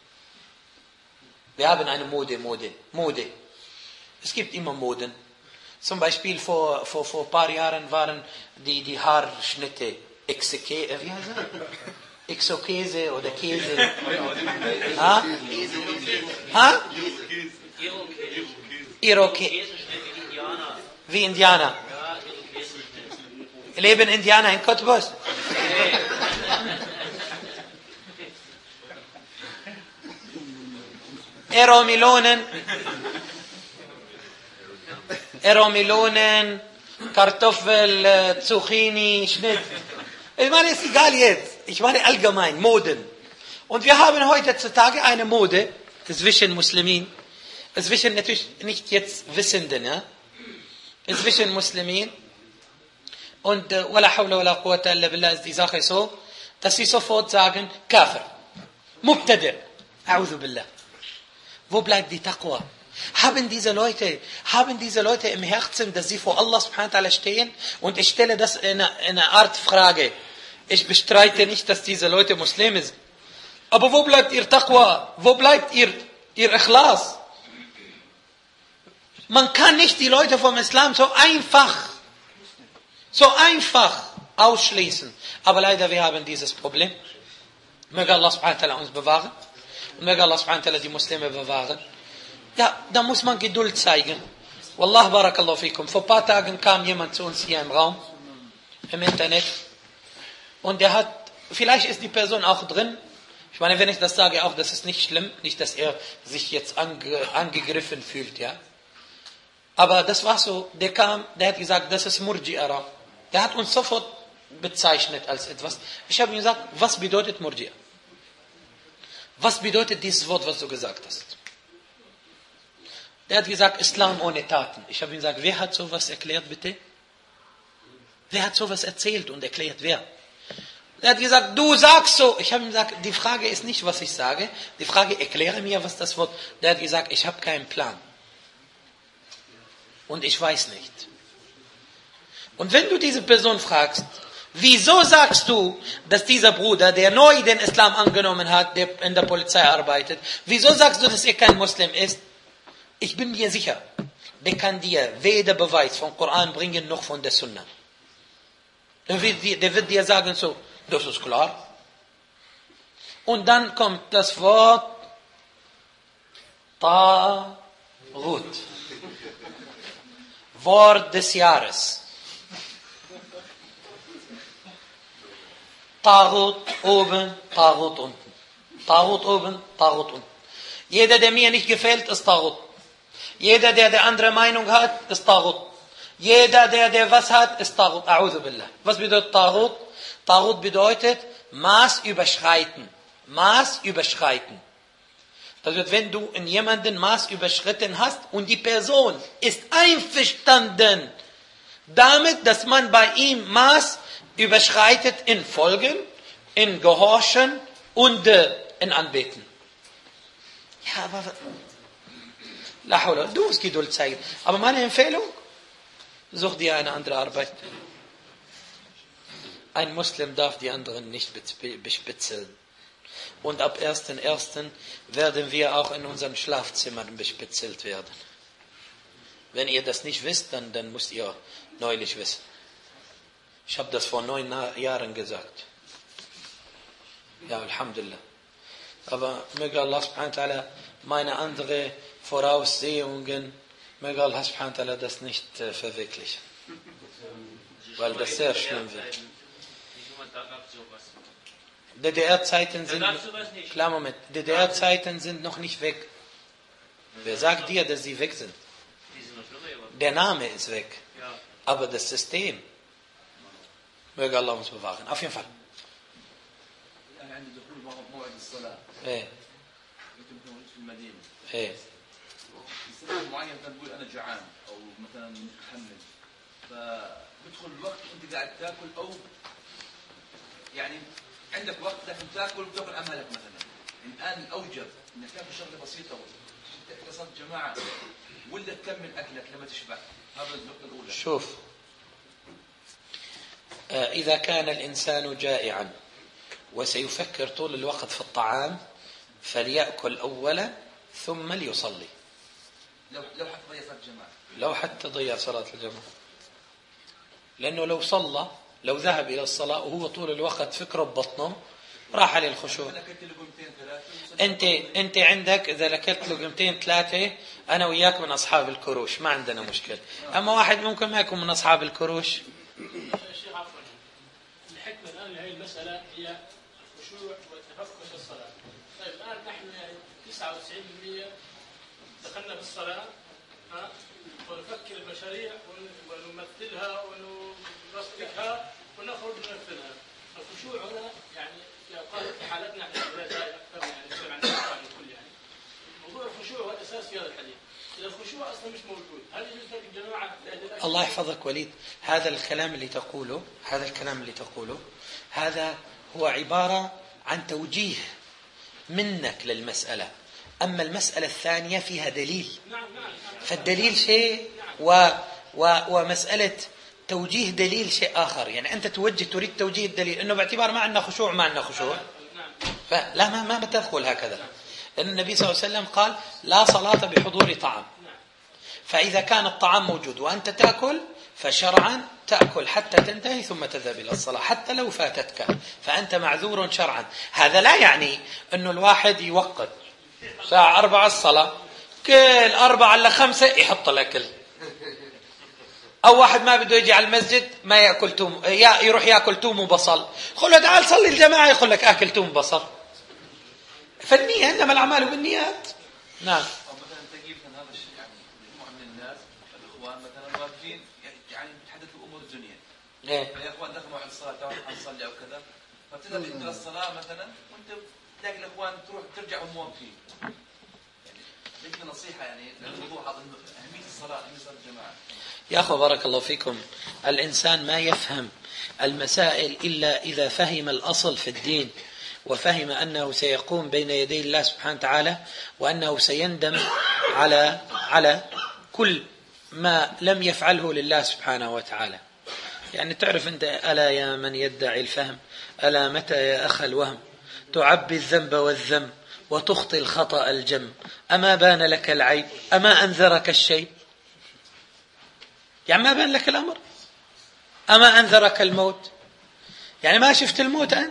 Wir haben eine Mode. Es gibt immer Moden. Zum Beispiel vor ein paar Jahren waren die Haarschnitte wie heißt das? Exokese oder Käse. Ha? Ha? Irokese. Wie Indianer. Leben Indianer in Cottbus? Melonen, Kartoffel, Zucchini, Schnitt. Ich meine, ist egal jetzt. Ich meine allgemein, Moden. Und wir haben heutzutage eine Mode zwischen Muslimen, zwischen natürlich nicht jetzt Wissenden, ja? Zwischen Muslimen. Und wala hawla wala quwwata illa billah ist die Sache so, dass sie sofort sagen, Kafir, Mubtadi', a'udhu billah. Wo bleibt die Taqwa? Haben diese Leute im Herzen, dass sie vor Allah subhanahu wa ta'ala stehen? Und ich stelle das in einer Art Frage. Ich bestreite nicht, dass diese Leute Muslime sind. Aber wo bleibt ihr Taqwa? Wo bleibt ihr Ikhlas? Man kann nicht die Leute vom Islam so einfach ausschließen. Aber leider, wir haben dieses Problem. Möge Allah subhanahu wa ta'ala uns bewahren. Und möge Allah subhanahu wa ta'ala die Muslime bewahren. Ja, da muss man Geduld zeigen. Wallah barakallahu fikum. Vor ein paar Tagen kam jemand zu uns hier im Raum, im Internet. Und der hat, vielleicht ist die Person auch drin. Ich meine, wenn ich das sage, auch, das ist nicht schlimm. Nicht, dass er sich jetzt angegriffen fühlt, ja. Aber das war so, der kam, der hat gesagt, das ist Murji'a. Der hat uns sofort bezeichnet als etwas. Ich habe ihm gesagt, was bedeutet Murji'a? Was bedeutet dieses Wort, was du gesagt hast? Der hat gesagt, Islam ohne Taten. Ich habe ihm gesagt, wer hat sowas erklärt, bitte? Wer hat sowas erzählt und erklärt, wer? Er hat gesagt, du sagst so. Ich habe ihm gesagt, die Frage ist nicht, was ich sage. Die Frage, erkläre mir, was das Wort. Der hat gesagt, ich habe keinen Plan. Und ich weiß nicht. Und wenn du diese Person fragst, wieso sagst du, dass dieser Bruder, der neu den Islam angenommen hat, der in der Polizei arbeitet, wieso sagst du, dass er kein Muslim ist? Ich bin dir sicher, der kann dir weder Beweis vom Koran bringen, noch von der Sunna. Der wird dir sagen so, das ist klar. Und dann kommt das Wort Taghut. Wort des Jahres. Taghut oben, Taghut unten. Taghut oben, Taghut unten. Jeder, der mir nicht gefällt, ist Taghut. Jeder, der andere Meinung hat, ist Taghut. Jeder, der was hat, ist Taghut. A'udhu billah. Was bedeutet Taghut? Taghut bedeutet Maß überschreiten. Maß überschreiten. Das bedeutet, wenn du in jemanden Maß überschritten hast und die Person ist einverstanden damit, dass man bei ihm Maß überschreitet in Folgen, in Gehorchen und in Anbeten. Ja, aber du musst Geduld zeigen. Aber meine Empfehlung, such dir eine andere Arbeit. Ein Muslim darf die anderen nicht bespitzeln. Und ab 1.1. werden wir auch in unseren Schlafzimmern bespitzelt werden. Wenn ihr das nicht wisst, dann müsst ihr neulich wissen. Ich habe das vor 9 Jahren gesagt. Ja, Alhamdulillah. Aber möge Allah subhanahu wa ta'ala meine andere Voraussehungen, möge Allah subhanahu wa ta'ala das nicht verwirklichen. Weil das sehr schlimm wird. DDR-Zeiten sind, klar Moment, DDR-Zeiten sind noch nicht weg. Wer sagt dir, dass sie weg sind? Der Name ist weg. Aber das System, möge Allah uns bewahren. Auf jeden Fall. ايه في المدينه ايه السبب معين بنقول انا جوعان او مثلا متحمل فبدخل الوقت وانت قاعد تاكل او يعني عندك وقت لكن تاكل وتاكل امهلك مثلا الان الاوجب انك تاكل شغله بسيطه تصل جماعه ولا تكمل اكلك لما تشبع. هذا النقطه الاولى. شوف اذا كان الانسان جائعا وسيفكر طول الوقت في الطعام فليأكل أولا ثم ليصلي. لو حتى ضيع صلاة الجماعة. لو حتى ضيع صلاة الجماعة. لأنه لو صلى، لو ذهب إلى الصلاة وهو طول الوقت فكره ببطنه راح للخشوع. أنت عندك إذا لكلت لقمتين 3 أنا وياك من أصحاب الكروش ما عندنا مشكلة. أما واحد ممكن ما يكون من أصحاب الكروش. شيخ عفوا. الحكمة الآن لهذه المسألة هي الخشوع والتفكر في الصلاة. طيب الآن نحن يعني 99% دخلنا في الصلاة ونفكر المشاريع ونمثلها ونرسلها ونخرج نمثلها. الخشوع هنا يعني قال في حالتنا احنا أكثر يعني نتكلم عن الكل يعني. موضوع الخشوع هو الأساس في هذا الحديث. إذا الخشوع أصلا مش موجود، هل يجوز لك الجماعة؟ الله يحفظك وليد، هذا الكلام اللي تقوله هذا هو عبارة عن توجيه منك للمسألة. أما المسألة الثانية فيها دليل، فالدليل شيء ومسألة توجيه دليل شيء آخر. يعني أنت تريد توجيه الدليل إنه باعتبار ما عندنا خشوع فلا ما تدخل هكذا. لأن النبي صلى الله عليه وسلم قال لا صلاة بحضور طعام. فإذا كان الطعام موجود وأنت تأكل فشرعا تأكل حتى تنتهي ثم تذهب إلى الصلاة حتى لو فاتتك فأنت معذور شرعا. هذا لا يعني أنه الواحد يوقت ساعة 4 الصلاة كل 4 إلا 5 يحط الأكل. أو واحد ما بده يجي على المسجد ما يأكل توم يروح يأكل توم وبصل. قل له تعال صلي الجماعة يقول لك آكل توم وبصل. فالنية إنما الأعمال بالنيات. نعم. يا اخوان دخلوا على الصلاه تعالوا نصلي او كذا فتذهب انت للصلاه مثلا وانت تلاقي الاخوان تروح ترجع هم واقفين. يعني بدنا نصيحه يعني للموضوع هذا اهميه الصلاه الجماعه. يا اخو بارك الله فيكم، الانسان ما يفهم المسائل الا اذا فهم الاصل في الدين وفهم انه سيقوم بين يدي الله سبحانه وتعالى وانه سيندم على كل ما لم يفعله لله سبحانه وتعالى. يعني تعرف أنت ألا يا من يدعي الفهم ألا متى يا أخ الوهم تعبي الذنب والذم وتخطي الخطأ الجم أما بان لك العيب أما أنذرك الشيب. يعني ما بان لك الأمر أما أنذرك الموت. يعني ما شفت الموت أنت.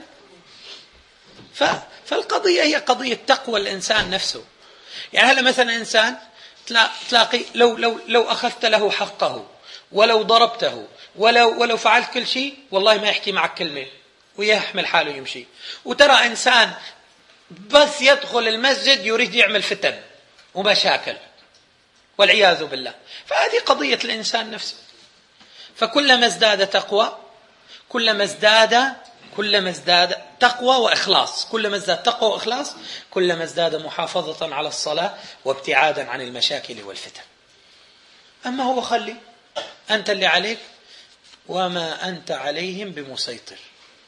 فالقضية هي قضية تقوى الإنسان نفسه. يعني هلا مثلا إنسان تلاقي لو أخذت له حقه ولو ضربته ولو فعلت كل شيء والله ما يحكي معك كلمة ويحمل حاله يمشي. وترى إنسان بس يدخل المسجد يريد يعمل فتن ومشاكل والعياذ بالله. فهذه قضية الإنسان نفسه. فكلما ازداد تقوى كلما ازداد تقوى وإخلاص. كلما ازداد تقوى وإخلاص كلما ازداد محافظة على الصلاة وابتعادا عن المشاكل والفتن. أما هو خلي أنت اللي عليك وما أنت عليهم بمسيطر.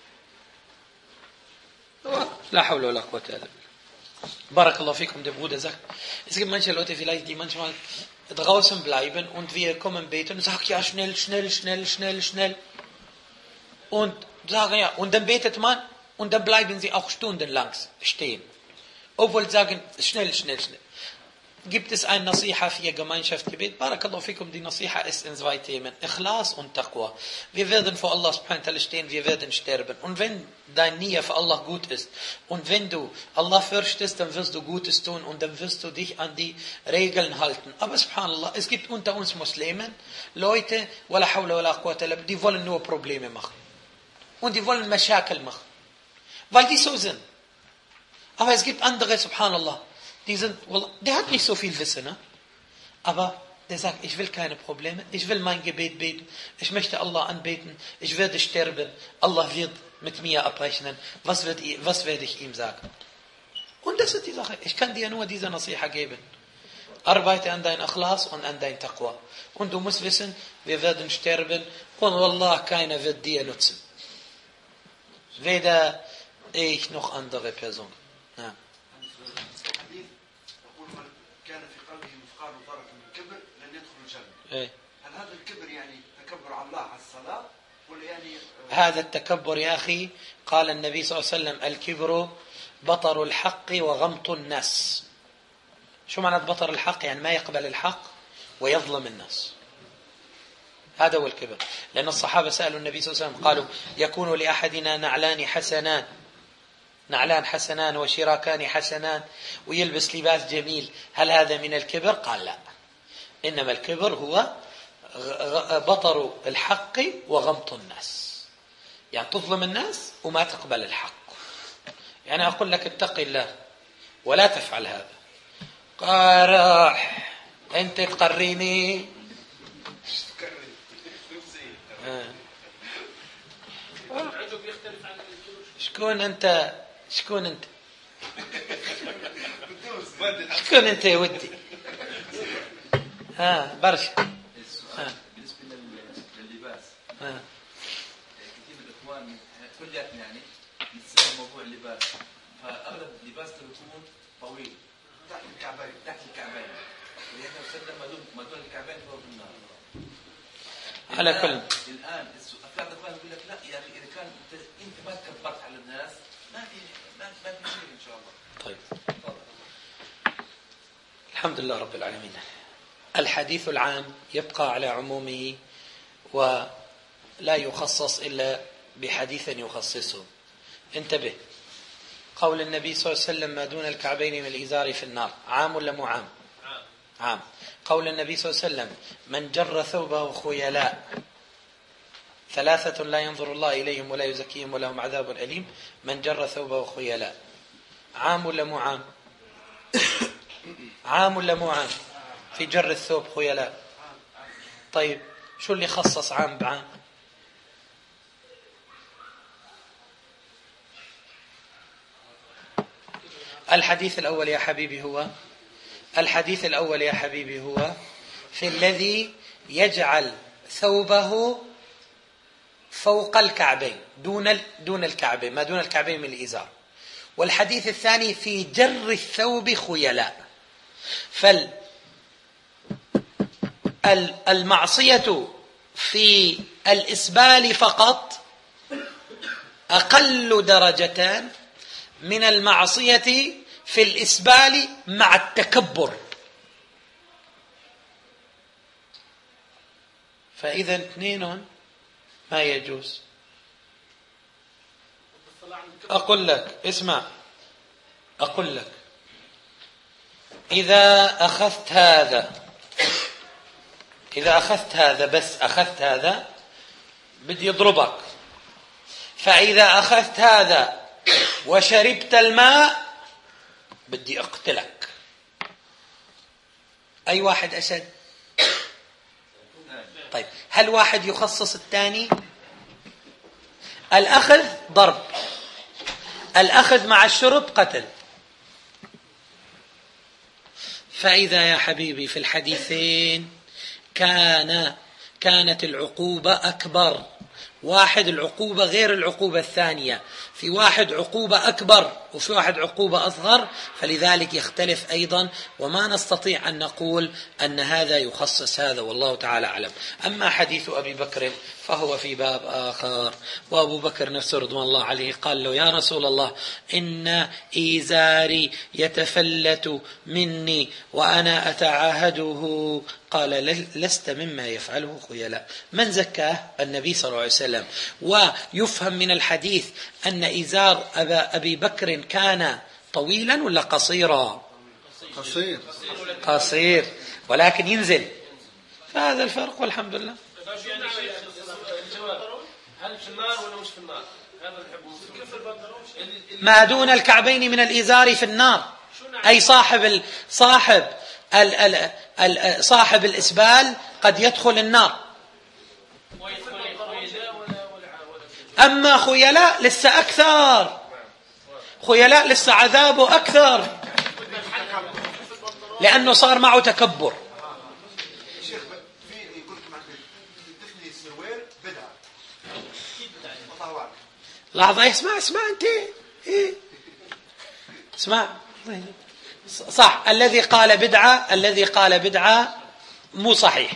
لا حول ولا قوة إلا بالله. بارك الله fikum, der Bruder sagt, es gibt manche Leute vielleicht, die manchmal draußen bleiben und wir kommen beten und sagen, ja, schnell. Und sagen, ja, und dann betet man Und dann bleiben sie auch stundenlang stehen. Obwohl sagen, schnell. Gibt es ein Nasiha für Gemeinschaftsgebet? Barakallahu fikum, die Nasiha ist in 2 Themen. Ikhlas und Taqwa. Wir werden vor Allah subhanahu wa ta'ala stehen, wir werden sterben. Und wenn dein Nia für Allah gut ist, und wenn du Allah fürchtest, dann wirst du Gutes tun und dann wirst du dich an die Regeln halten. Aber subhanallah, es gibt unter uns Muslimen Leute, wala hawla wala quwwata illa billah, die wollen nur Probleme machen. Und die wollen Mashakel machen. Weil die so sind. Aber es gibt andere, subhanallah, der hat nicht so viel Wissen, ne? Aber der sagt, ich will keine Probleme, ich will mein Gebet beten, ich möchte Allah anbeten, ich werde sterben, Allah wird mit mir abrechnen, was werde ich ihm sagen? Und das ist die Sache, ich kann dir nur diese Nasiha geben. Arbeite an dein Ikhlas und an dein Taqwa. Und du musst wissen, wir werden sterben und Wallah, keiner wird dir nutzen. Weder ich noch andere Personen. Ja. هل هذا الكبر يعني تكبر على الله على الصلاة ولا يعني هذا التكبر يا أخي قال النبي صلى الله عليه وسلم الكبر بطر الحق وغمط الناس. شو معنى بطر الحق؟ يعني ما يقبل الحق ويظلم الناس. هذا هو الكبر. لأن الصحابة سألوا النبي صلى الله عليه وسلم قالوا يكون لأحدنا نعلان حسنان وشراكان حسنان ويلبس لباس جميل، هل هذا من الكبر؟ قال لا، إنما الكبر هو بطر الحق وغمط الناس، يعني تظلم الناس وما تقبل الحق. يعني أقول لك اتق الله ولا تفعل هذا، قال راح أنت تقريني شكون أنت يا ودي؟ برشا. بالنسبه لللباس كثير من الاخوان كلياتنا يعني نتساءل موضوع اللباس، فاغلب اللباس يكون طويل تحت الكعبين ولهذا وسلم ما دون الكعبين فهو في النار. على كل الان في بعض الاخوان يقول لك لا يا اخي اذا كان انت ما تكبرت على الناس ما في شيء ان شاء الله. طيب الحمد لله رب العالمين. الحديث العام يبقى على عمومه ولا يخصص إلا بحديث يخصصه. انتبه، قول النبي صلى الله عليه وسلم ما دون الكعبين من الإزار في النار، عام ولا مو عام؟ عام. قول النبي صلى الله عليه وسلم من جر ثوبه خيلاء 3 لا ينظر الله إليهم ولا يزكيهم ولهم عذاب أليم، من جر ثوبه خيلاء، عام ولا مو عام؟ عام ولا مو عام في جر الثوب خيلاء؟ طيب شو اللي خصص عام بعام؟ الحديث الأول يا حبيبي هو في الذي يجعل ثوبه فوق الكعبين دون الكعبين، ما دون الكعبين من الإزار. والحديث الثاني في جر الثوب خيلاء. فالمعصية في الإسبال فقط أقل درجتان من المعصية في الإسبال مع التكبر. فإذا 2 ما يجوز. أقول لك اسمع، أقول لك إذا أخذت هذا بدي يضربك، فإذا أخذت هذا وشربت الماء بدي أقتلك. أي واحد أشد؟ طيب هل واحد يخصص الثاني؟ الأخذ ضرب، الأخذ مع الشرب قتل. فإذا يا حبيبي في الحديثين كانت العقوبة أكبر، واحد العقوبة غير العقوبة الثانية. في واحد عقوبة أكبر وفي واحد عقوبة أصغر، فلذلك يختلف أيضا، وما نستطيع أن نقول أن هذا يخصص هذا، والله تعالى أعلم. أما حديث أبي بكر فهو في باب آخر. وأبو بكر نفسه رضوان الله عليه قال له: يا رسول الله، إن إيزاري يتفلت مني وأنا أتعاهده. قال: لست مما يفعله خيلاء. من زكاه؟ النبي صلى الله عليه وسلم. ويفهم من الحديث أن إزار أبي بكر كان طويلا ولا قصيرا؟ قصير، ولكن ينزل. فهذا الفرق، والحمد لله. هل في النار ولا مش في النار؟ هذا ما دون الكعبين من الإزار في النار، أي صاحب الإسبال قد يدخل النار. أما خيلاء لسه أكثر، خيلاء لسه عذابه أكثر، لأنه صار معه تكبر. لحظة، اسمع أنت اسمع. صح، الذي قال بدعة مو صحيح،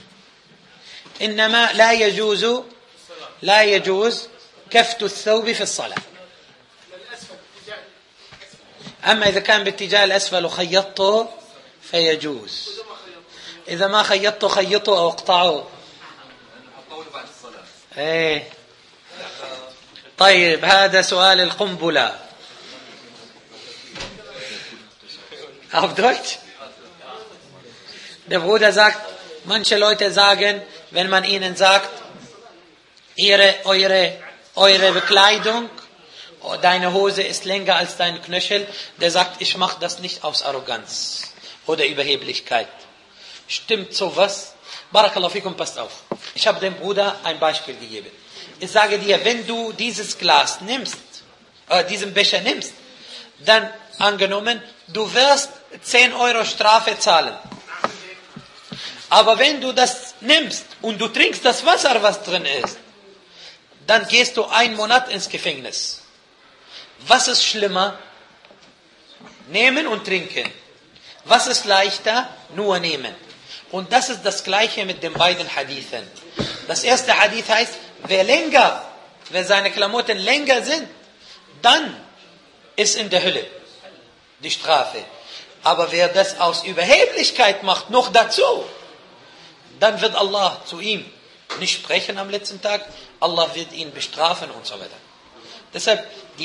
إنما لا يجوز كفت الثوب في الصلاة. أما إذا كان باتجاه الأسفل وخيطته فيجوز. إذا ما خيطته خيطه أو اقطعه. إيه. طيب، هذا سؤال القنبلة. Auf Deutsch? Der Bruder sagt, manche Leute sagen, wenn man ihnen sagt, eure Bekleidung, deine Hose ist länger als dein Knöchel, der sagt, ich mache das nicht aus Arroganz oder Überheblichkeit. Stimmt sowas? Barakallahu fikum, passt auf. Ich habe dem Bruder ein Beispiel gegeben. Ich sage dir, wenn du dieses Glas nimmst, diesen Becher nimmst, dann angenommen, du wirst 10 Euro Strafe zahlen. Aber wenn du das nimmst und du trinkst das Wasser, was drin ist, dann gehst du 1 Monat ins Gefängnis. Was ist schlimmer? Nehmen und trinken. Was ist leichter? Nur nehmen. Und das ist das Gleiche mit den beiden Hadithen. Das erste Hadith heißt, wer seine Klamotten länger sind, dann ist in der Hölle die Strafe. Aber wer das aus Überheblichkeit macht, noch dazu, dann wird Allah zu ihm nicht sprechen am letzten Tag. Allah wird ihn bestrafen und so weiter. Deshalb, die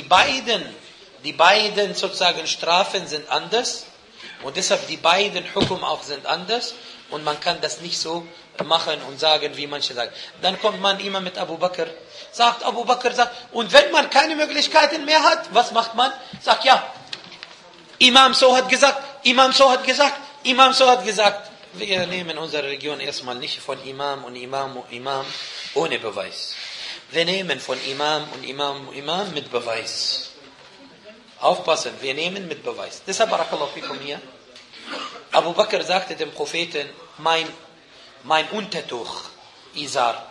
beiden sozusagen Strafen sind anders. Und deshalb die beiden Hukum auch sind anders. Und man kann das nicht so machen und sagen, wie manche sagen. Dann kommt man immer mit Abu Bakr. Abu Bakr sagt, und wenn man keine Möglichkeiten mehr hat, was macht man? Sagt, ja, Imam so hat gesagt, Imam so hat gesagt, Imam so hat gesagt. Wir nehmen unsere Religion erstmal nicht von Imam und Imam und Imam ohne Beweis. Wir nehmen von Imam und Imam und Imam mit Beweis. Aufpassen, wir nehmen mit Beweis. Deshalb, barakallahu fikum hier. Abu Bakr sagte dem Propheten, mein Untertuch, Izar,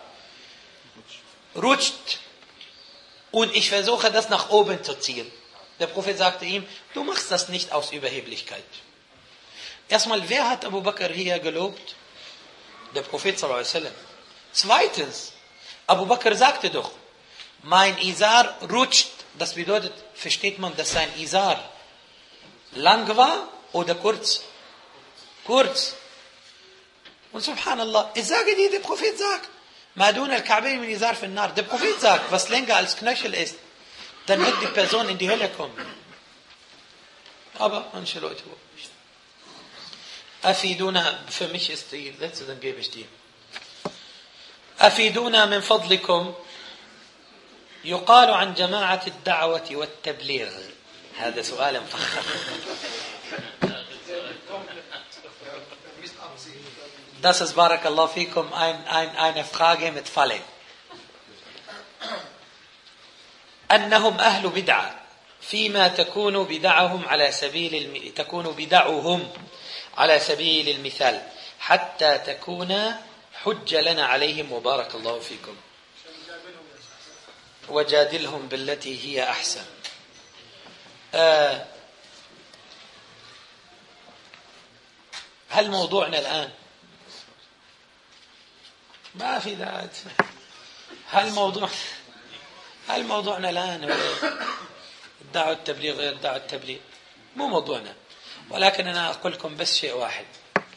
rutscht und ich versuche das nach oben zu ziehen. Der Prophet sagte ihm, du machst das nicht aus Überheblichkeit. Erstmal, wer hat Abu Bakr hier gelobt? Der Prophet sallallahu alaihi wasallam. Zweitens, Abu Bakr sagte doch, mein Izar rutscht. Das bedeutet, versteht man, dass sein Izar lang war oder kurz? Kurz. Und subhanallah, ich sage dir, der Prophet sagt, ma dun al-Ka'bayn min Izar fi an-nar. Der Prophet sagt, was länger als Knöchel ist, dann wird die Person in die Hölle kommen. Aber manche Leute nicht. Afiduna, für mich ist die letzte, dann gebe ich die. Afiduna min fadlikum, يقال عن جماعة الدعوة والتبليغ. هذا سؤال مفخر. Das ist, barakallahu fikum, eine Frage mit Falle. أنهم أهل بدعة فيما تكون بدعهم على سبيل المثال حتى تكون حجة لنا عليهم وبارك الله فيكم. وجادلهم بالتي هي أحسن. هل موضوعنا الآن ما في داعي؟ هل موضوعنا الآن هو الدعوة التبليغ غير الدعوة التبليغ؟ مو موضوعنا، ولكن أنا أقول لكم بس شيء واحد: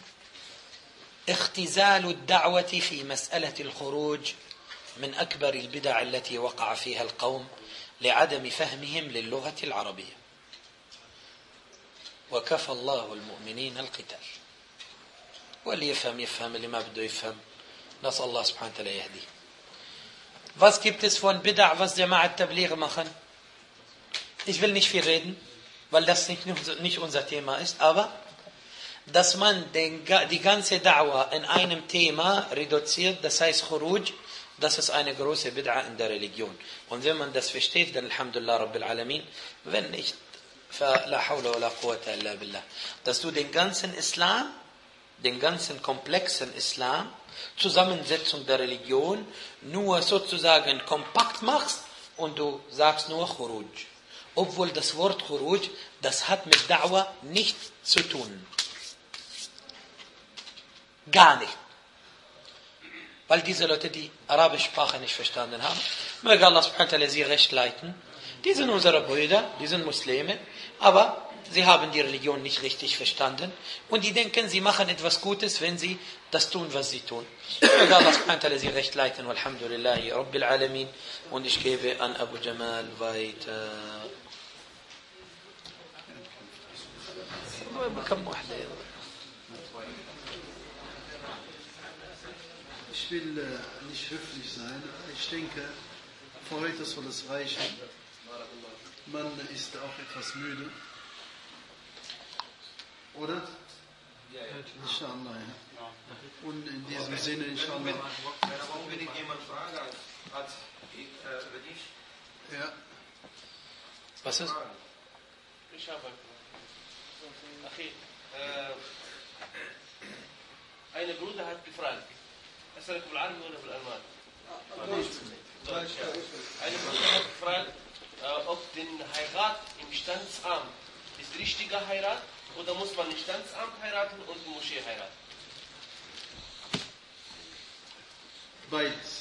اختزال الدعوة في مسألة الخروج من أكبر البدع التي وقع فيها القوم لعدم فهمهم للغة العربية. وكفى الله المؤمنين القتال، واللي يفهم اللي ما بده يفهم نسأل الله سبحانه وتعالى يهديه. Was gibt es von Bid'a, was Jamaat Tabligh machen? Ich will nicht viel reden, weil das nicht unser Thema ist, aber dass man die ganze Da'wah in einem Thema reduziert, das heißt Khuruj, das ist eine große Bid'a in der Religion. Und wenn man das versteht, dann Alhamdulillah Rabbil Alamin. Wenn nicht, فلا حول ولا قوة إلا بالله. Dass du den ganzen Islam, den ganzen komplexen Islam, Zusammensetzung der Religion, nur sozusagen kompakt machst und du sagst nur Khuruj. Obwohl das Wort Khuruj, das hat mit Da'wah nichts zu tun. Gar nicht. Weil diese Leute, die arabische Sprache nicht verstanden haben, möge Allah subhanahu wa ta'ala sie recht leiten. Die sind unsere Brüder, die sind Muslime, aber sie haben die Religion nicht richtig verstanden und die denken, sie machen etwas Gutes, wenn sie das tun, was sie tun. Möge Allah subhanahu wa ta'ala sie recht leiten. Walhamdulillahi Rabbil Alamin. Und ich gebe an Abu Jamal weiter. Ich will nicht höflich sein. Ich denke, für heute soll es reichen. Man ist auch etwas müde. Oder? Ja. Inshallah, ja. Und in diesem Sinne, inshallah. Wenn aber unbedingt jemand Frage hat über dich. Ja. Was ist? Ich habe Achim, eine Bruder hat gefragt. أسألك بالعربي ولا بالألماني؟ Eine Bruder hat gefragt, ob den Heirat im Standesamt ist richtiger Heirat oder muss man im Standesamt heiraten und in Moschee heiraten? Beides.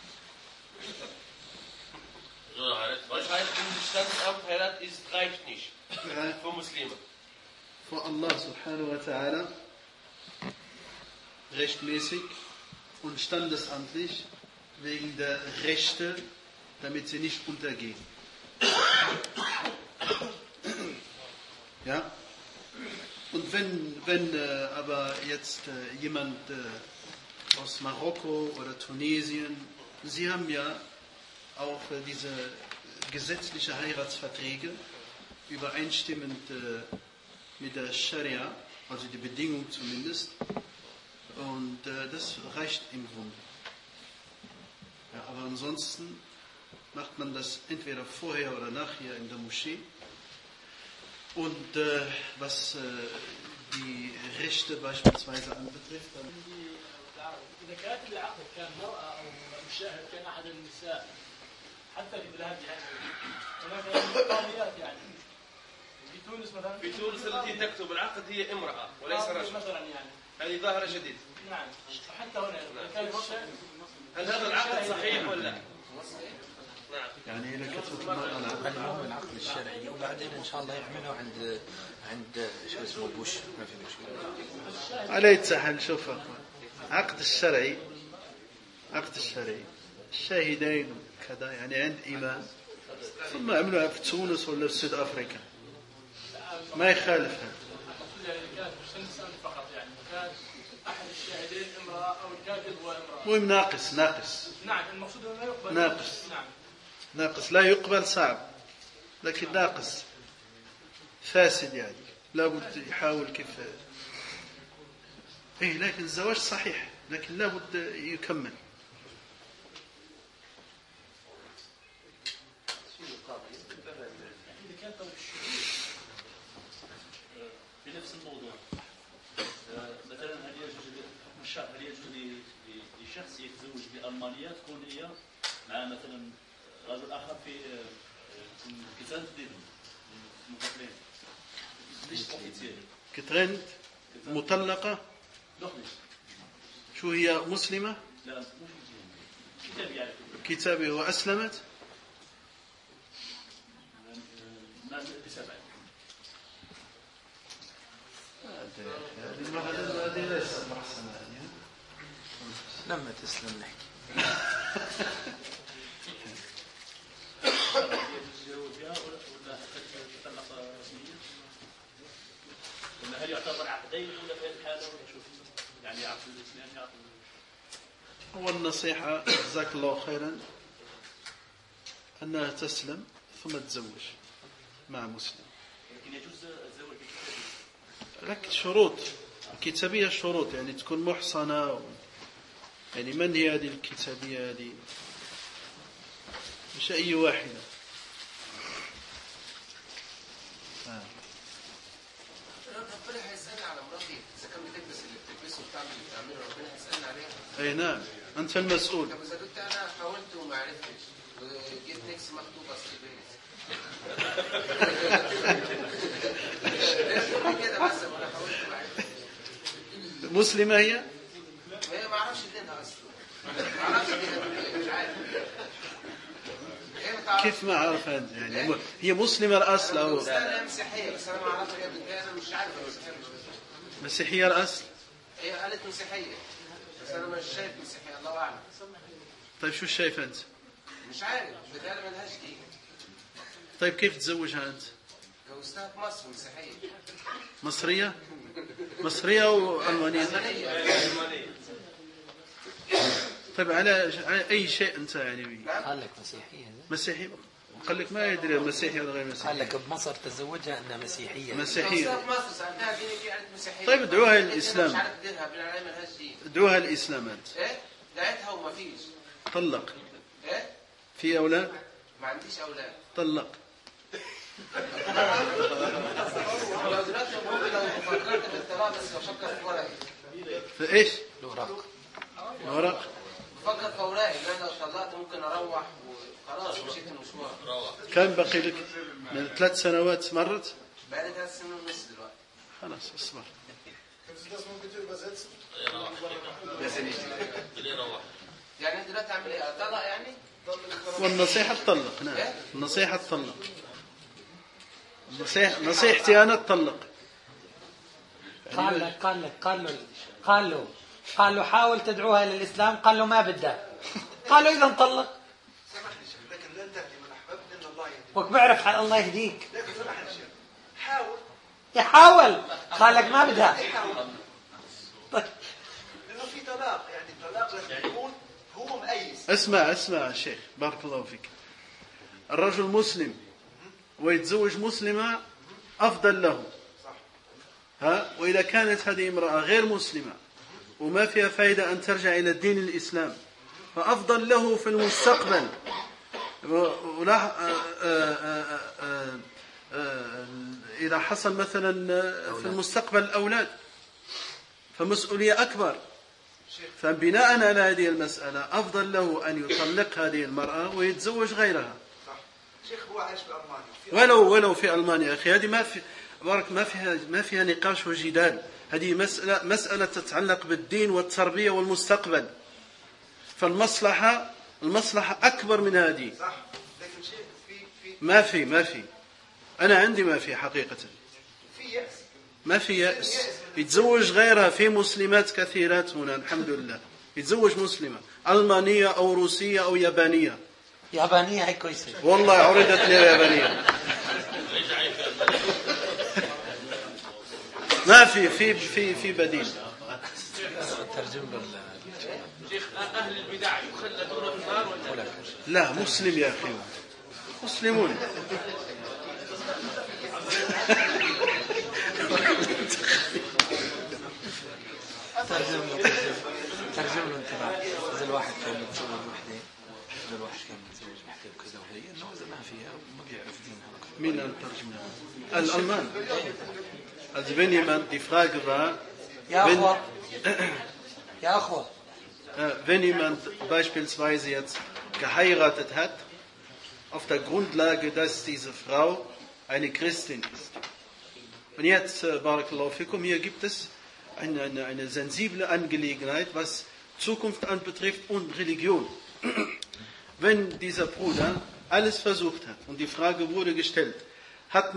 Das heißt, im Standesamt heiraten reicht nicht für Muslime. Vor Allah subhanahu wa ta'ala rechtmäßig und standesamtlich wegen der Rechte, damit sie nicht untergehen. Ja? Und wenn aber jetzt jemand aus Marokko oder Tunesien, sie haben ja auch diese gesetzliche Heiratsverträge übereinstimmend mit der Scharia, also die Bedingung zumindest, und das reicht im Grunde. Ja, aber ansonsten macht man das entweder vorher oder nachher in der Moschee. Und was die Rechte beispielsweise anbetrifft, dann إذا كانت العقد كان مرأة أو مشاهد كان أحد النساء حتى في بلاد هناك قانونيات يعني في تونس مثلا في تونس التي تكتب العقد هي امرأة وليس رجل مثلا يعني هذه ظاهرة جديدة. نعم حتى هنا هل هذا العقد صحيح ولا لا؟ نعم. يعني إذا كتبت المرأة المهم العقد الشرعي وبعدين إن شاء الله يعملوا عند شو اسمه بوش، ما في مشكلة. عليه يتسهل. شوف عقد الشرعي الشاهدين كذا يعني عند إمام ثم عملوها في تونس ولا في سود أفريقيا ما يخالف هذا. فقط يعني كان أحد الشاهدين امرأة أو الكاتب هو امرأة. المهم ناقص. نعم المقصود أنه لا يقبل. ناقص لا يقبل صعب، لكن ناقص فاسد يعني لابد يحاول كيف. لكن الزواج صحيح لكن لابد يكمل. بنفس الموضوع مثلا هل يجوز لشخص يتزوج بألمانية تكون هي مع مثلا Also الأخ في getrennt leben. Nicht offiziell. Getrennt? مطلقة؟ Noch nicht. شو هي مسلمة؟ لا مش مسلمة. كتابي يعني. كتابي وأسلمت؟ هذه ليست محسنة يعني. لما تسلم نحكي. ولا هل يعتبر عقدين ولا في هذه الحالة ولا شو؟ يعني عقد الإسلام يعقد. هو النصيحة جزاك الله خيرا أنها تسلم ثم تتزوج مع مسلم. لكن يجوز الزواج بالكتابية. لك شروط الكتابية شروط يعني تكون محصنة يعني من هي هذه الكتابية هذه؟ مش أي واحدة. ربنا هيسألني على مراتي إذا كان بتلبس اللي بتلبسه وبتعمل اللي بتعمله ربنا هيسألني عليها. أي نعم أنت المسؤول. طب إذا كنت أنا حاولت وما عرفتش وجيت نكس مكتوبة ستيبينيز. كده بس أنا حاولت وما عرفتش. مسلمة هي؟ هي ما أعرفش دينها أصلا. ما أعرفش دينها مش عارف. كيف ما أعرف هذا يعني هي مسلمة الأصل أو هي مسيحية بس أنا ما أعرفها هي بداية أنا مش عارف مسيحية مش مسيحية الأصل. هي قالت مسيحية بس أنا مش شايف مسيحية الله أعلم. طيب شو شايف أنت؟ مش عارف بداية ملهاش دين. طيب كيف تزوجها أنت؟ جوزتها في مصر مسيحية. مصرية؟ مصرية أو ألمانية؟ طيب على أي شيء أنت يعني؟ قال لك مسيحية. مسيحي؟ قال لك ما يدري مسيحي ولا غير مسيحي. قال لك بمصر تزوجها أنها مسيحية. مسيحية. في مصر سألتها ديني في قالت مسيحية. طيب ادعوها الإسلام. مش عارف دينها بالعلم ملهاش دين. ادعوها الإسلام أنت. إيه؟ دعيتها وما فيش. طلق. إيه؟ في أولاد؟ ما عنديش أولاد. طلق. لو دلوقتي لو فكرت بالطلاق بس بفكر في ورقي. في إيش؟ الأوراق. الأوراق. بفكر في أوراقي إن أنا لو طلقت ممكن أروح وخلاص مشيت المشوار. كم بقي لك؟ من 3 سنوات مرت؟ بقالي 3 سنين ونص دلوقتي. خلاص اصبر. يعني أنت دلوقتي أعمل إيه؟ أطلق يعني؟ والنصيحة تطلق. نعم النصيحة تطلق. نصيحتي أنا تطلق. قال له حاول تدعوها للإسلام. قال له ما بدها. قال له إذا طلق. لكن لن تهدي من أحببت إن الله يهدي. وك بعرف الله يهديك. لكن سمح الشيخ حاول. يحاول. قال لك ما بدها. طيب. لأنه في طلاق يعني الطلاق لازم يكون هو مؤيس. اسمع شيخ بارك الله فيك. الرجل مسلم ويتزوج مسلمة أفضل له. ها وإذا كانت هذه امرأة غير مسلمة وما فيها فائدة أن ترجع إلى الدين الإسلام فأفضل له في المستقبل. إذا حصل مثلا في المستقبل الأولاد فمسؤولية أكبر. فبناء على هذه المسألة أفضل له أن يطلق هذه المرأة ويتزوج غيرها. شيخ هو عايش في ألمانيا. ولو في ألمانيا أخي هذه ما فيها نقاش وجدال. هذه مسألة تتعلق بالدين والتربية والمستقبل. فالمصلحة أكبر من هذه. صح. لكن شيخ ما في أنا عندي ما في حقيقة. في يأس. ما في يأس. يتزوج غيرها. في مسلمات كثيرات هنا الحمد لله. يتزوج مسلمة ألمانية أو روسية أو يابانية. هي كويسة. والله عرضت لي يابانية. ما في بديل. ترجم له شيخ أهل البدع يخلدون في النار ولا لا مسلم يا أخي مسلمون. ترجم له انتباه. إذا الواحد كان متزوج وحده وحده وكذا وهي إنه إذا ما فيها ما بيعرف دينها. مين الترجمة؟ الألمان. Also wenn jemand die Frage war, wenn jemand beispielsweise jetzt geheiratet hat auf der Grundlage, dass diese Frau eine Christin ist. Und jetzt, Barakallahu fikum, hier gibt es eine sensible Angelegenheit, was Zukunft anbetrifft und Religion. Wenn dieser Bruder alles versucht hat und die Frage wurde gestellt, hast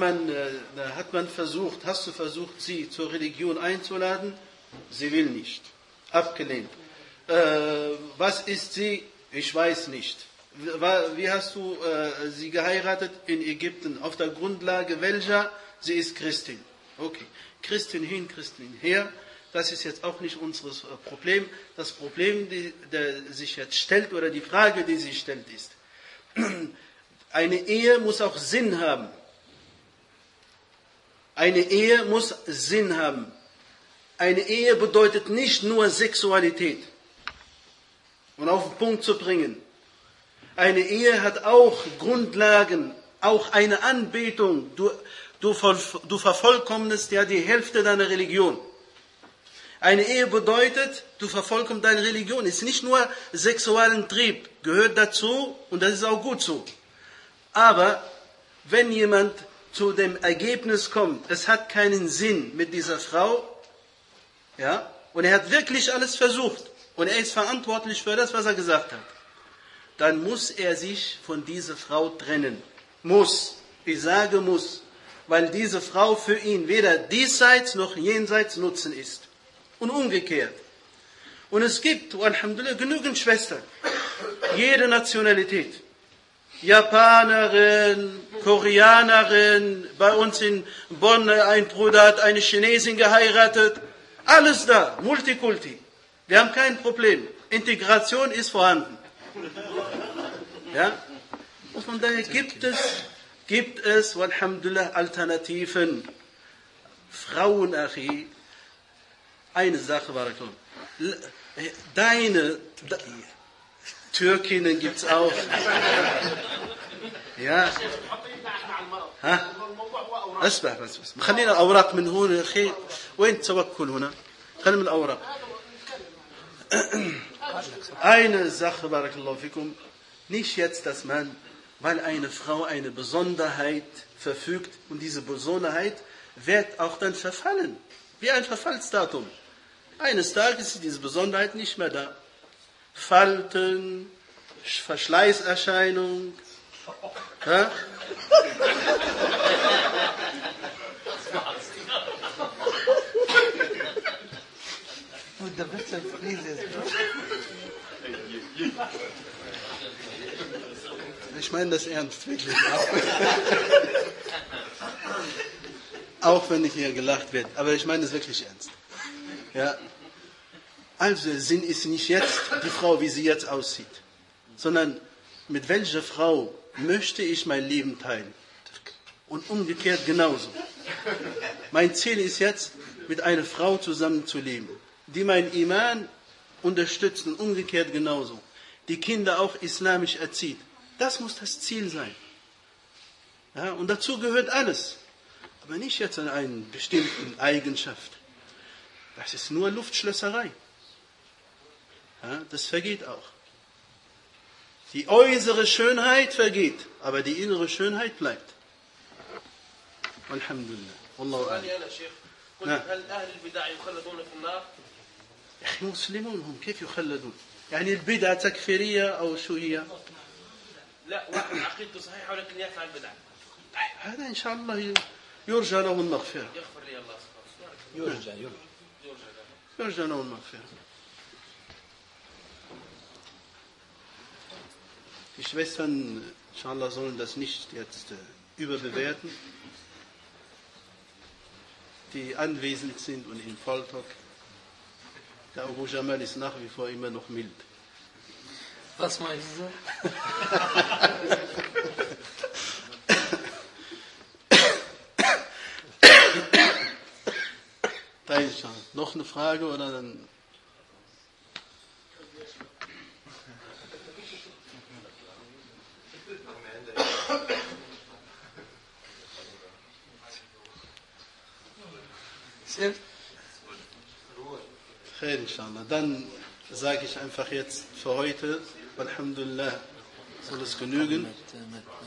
du versucht, sie zur Religion einzuladen? Sie will nicht. Abgelehnt. Was ist sie? Ich weiß nicht. Wie hast du sie geheiratet? In Ägypten. Auf der Grundlage welcher? Sie ist Christin. Okay. Christin hin, Christin her. Das ist jetzt auch nicht unser Problem. Das Problem, der sich jetzt stellt, oder die Frage, die sich stellt, ist, eine Ehe muss auch Sinn haben. Eine Ehe muss Sinn haben. Eine Ehe bedeutet nicht nur Sexualität. Und auf den Punkt zu bringen. Eine Ehe hat auch Grundlagen, auch eine Anbetung. Du vervollkommnest ja die Hälfte deiner Religion. Eine Ehe bedeutet, du vervollkommst deine Religion. Es ist nicht nur sexuellen Trieb, gehört dazu und das ist auch gut so. Aber wenn jemand zu dem Ergebnis kommt, es hat keinen Sinn mit dieser Frau, ja, und er hat wirklich alles versucht und er ist verantwortlich für das, was er gesagt hat, dann muss er sich von dieser Frau trennen. Muss. Ich sage muss. Weil diese Frau für ihn weder diesseits noch jenseits Nutzen ist. Und umgekehrt. Und es gibt, alhamdulillah, genügend Schwestern. Jede Nationalität. Japanerin, Koreanerin, bei uns in Bonn ein Bruder hat eine Chinesin geheiratet. Alles da, Multikulti. Wir haben kein Problem. Integration ist vorhanden. Ja? Und von daher gibt es, alhamdulillah, Alternativen. Frauen, Achi, eine Sache, Barakallah. Türkinnen gibt es auch. Ja. ها اسمع بس خلينا الأوراق من هون يا أخي وين التوكل هنا خلينا من الأوراق eine Sache barakallahu fikum nicht jetzt dass man weil eine Frau eine Besonderheit verfügt und diese Besonderheit wird auch dann verfallen wie ein Verfallsdatum eines Tages ist diese Besonderheit nicht mehr da Falten Verschleißerscheinung ja? Ich meine das ernst, wirklich. Auch wenn nicht hier gelacht wird, aber ich meine das wirklich ernst. Ja. Also der Sinn ist nicht jetzt die Frau, wie sie jetzt aussieht, sondern mit welcher Frau möchte ich mein Leben teilen? Und umgekehrt genauso. Mein Ziel ist jetzt, mit einer Frau zusammenzuleben, die mein Iman unterstützt und umgekehrt genauso. Die Kinder auch islamisch erzieht. Das muss das Ziel sein. Ja, und dazu gehört alles. Aber nicht jetzt an einer bestimmten Eigenschaft. Das ist nur Luftschlösserei. Ja, das vergeht auch. Die äußere Schönheit vergeht, aber die innere Schönheit bleibt. Alhamdulillah. Wallahu a'lam. هل أهل البدع يخلدون في النار؟ يا أخي مسلمون هم كيف يخلدون؟ يعني البدعة تكفيرية أو شو هي؟ لا واحد عقيدته صحيحة ولكن يفعل بدعة. هذا إن شاء الله يرجى له المغفرة. يغفر لي الله سبحانه. يرجى له المغفرة. Die Schwestern, inshallah, sollen das nicht jetzt überbewerten, die anwesend sind und im Volltalk. Der Abu Jamal ist nach wie vor immer noch mild. Was meinst du? Noch eine Frage oder dann... Khair, inshallah. Dann sage ich einfach jetzt für heute, alhamdulillah, soll es genügen.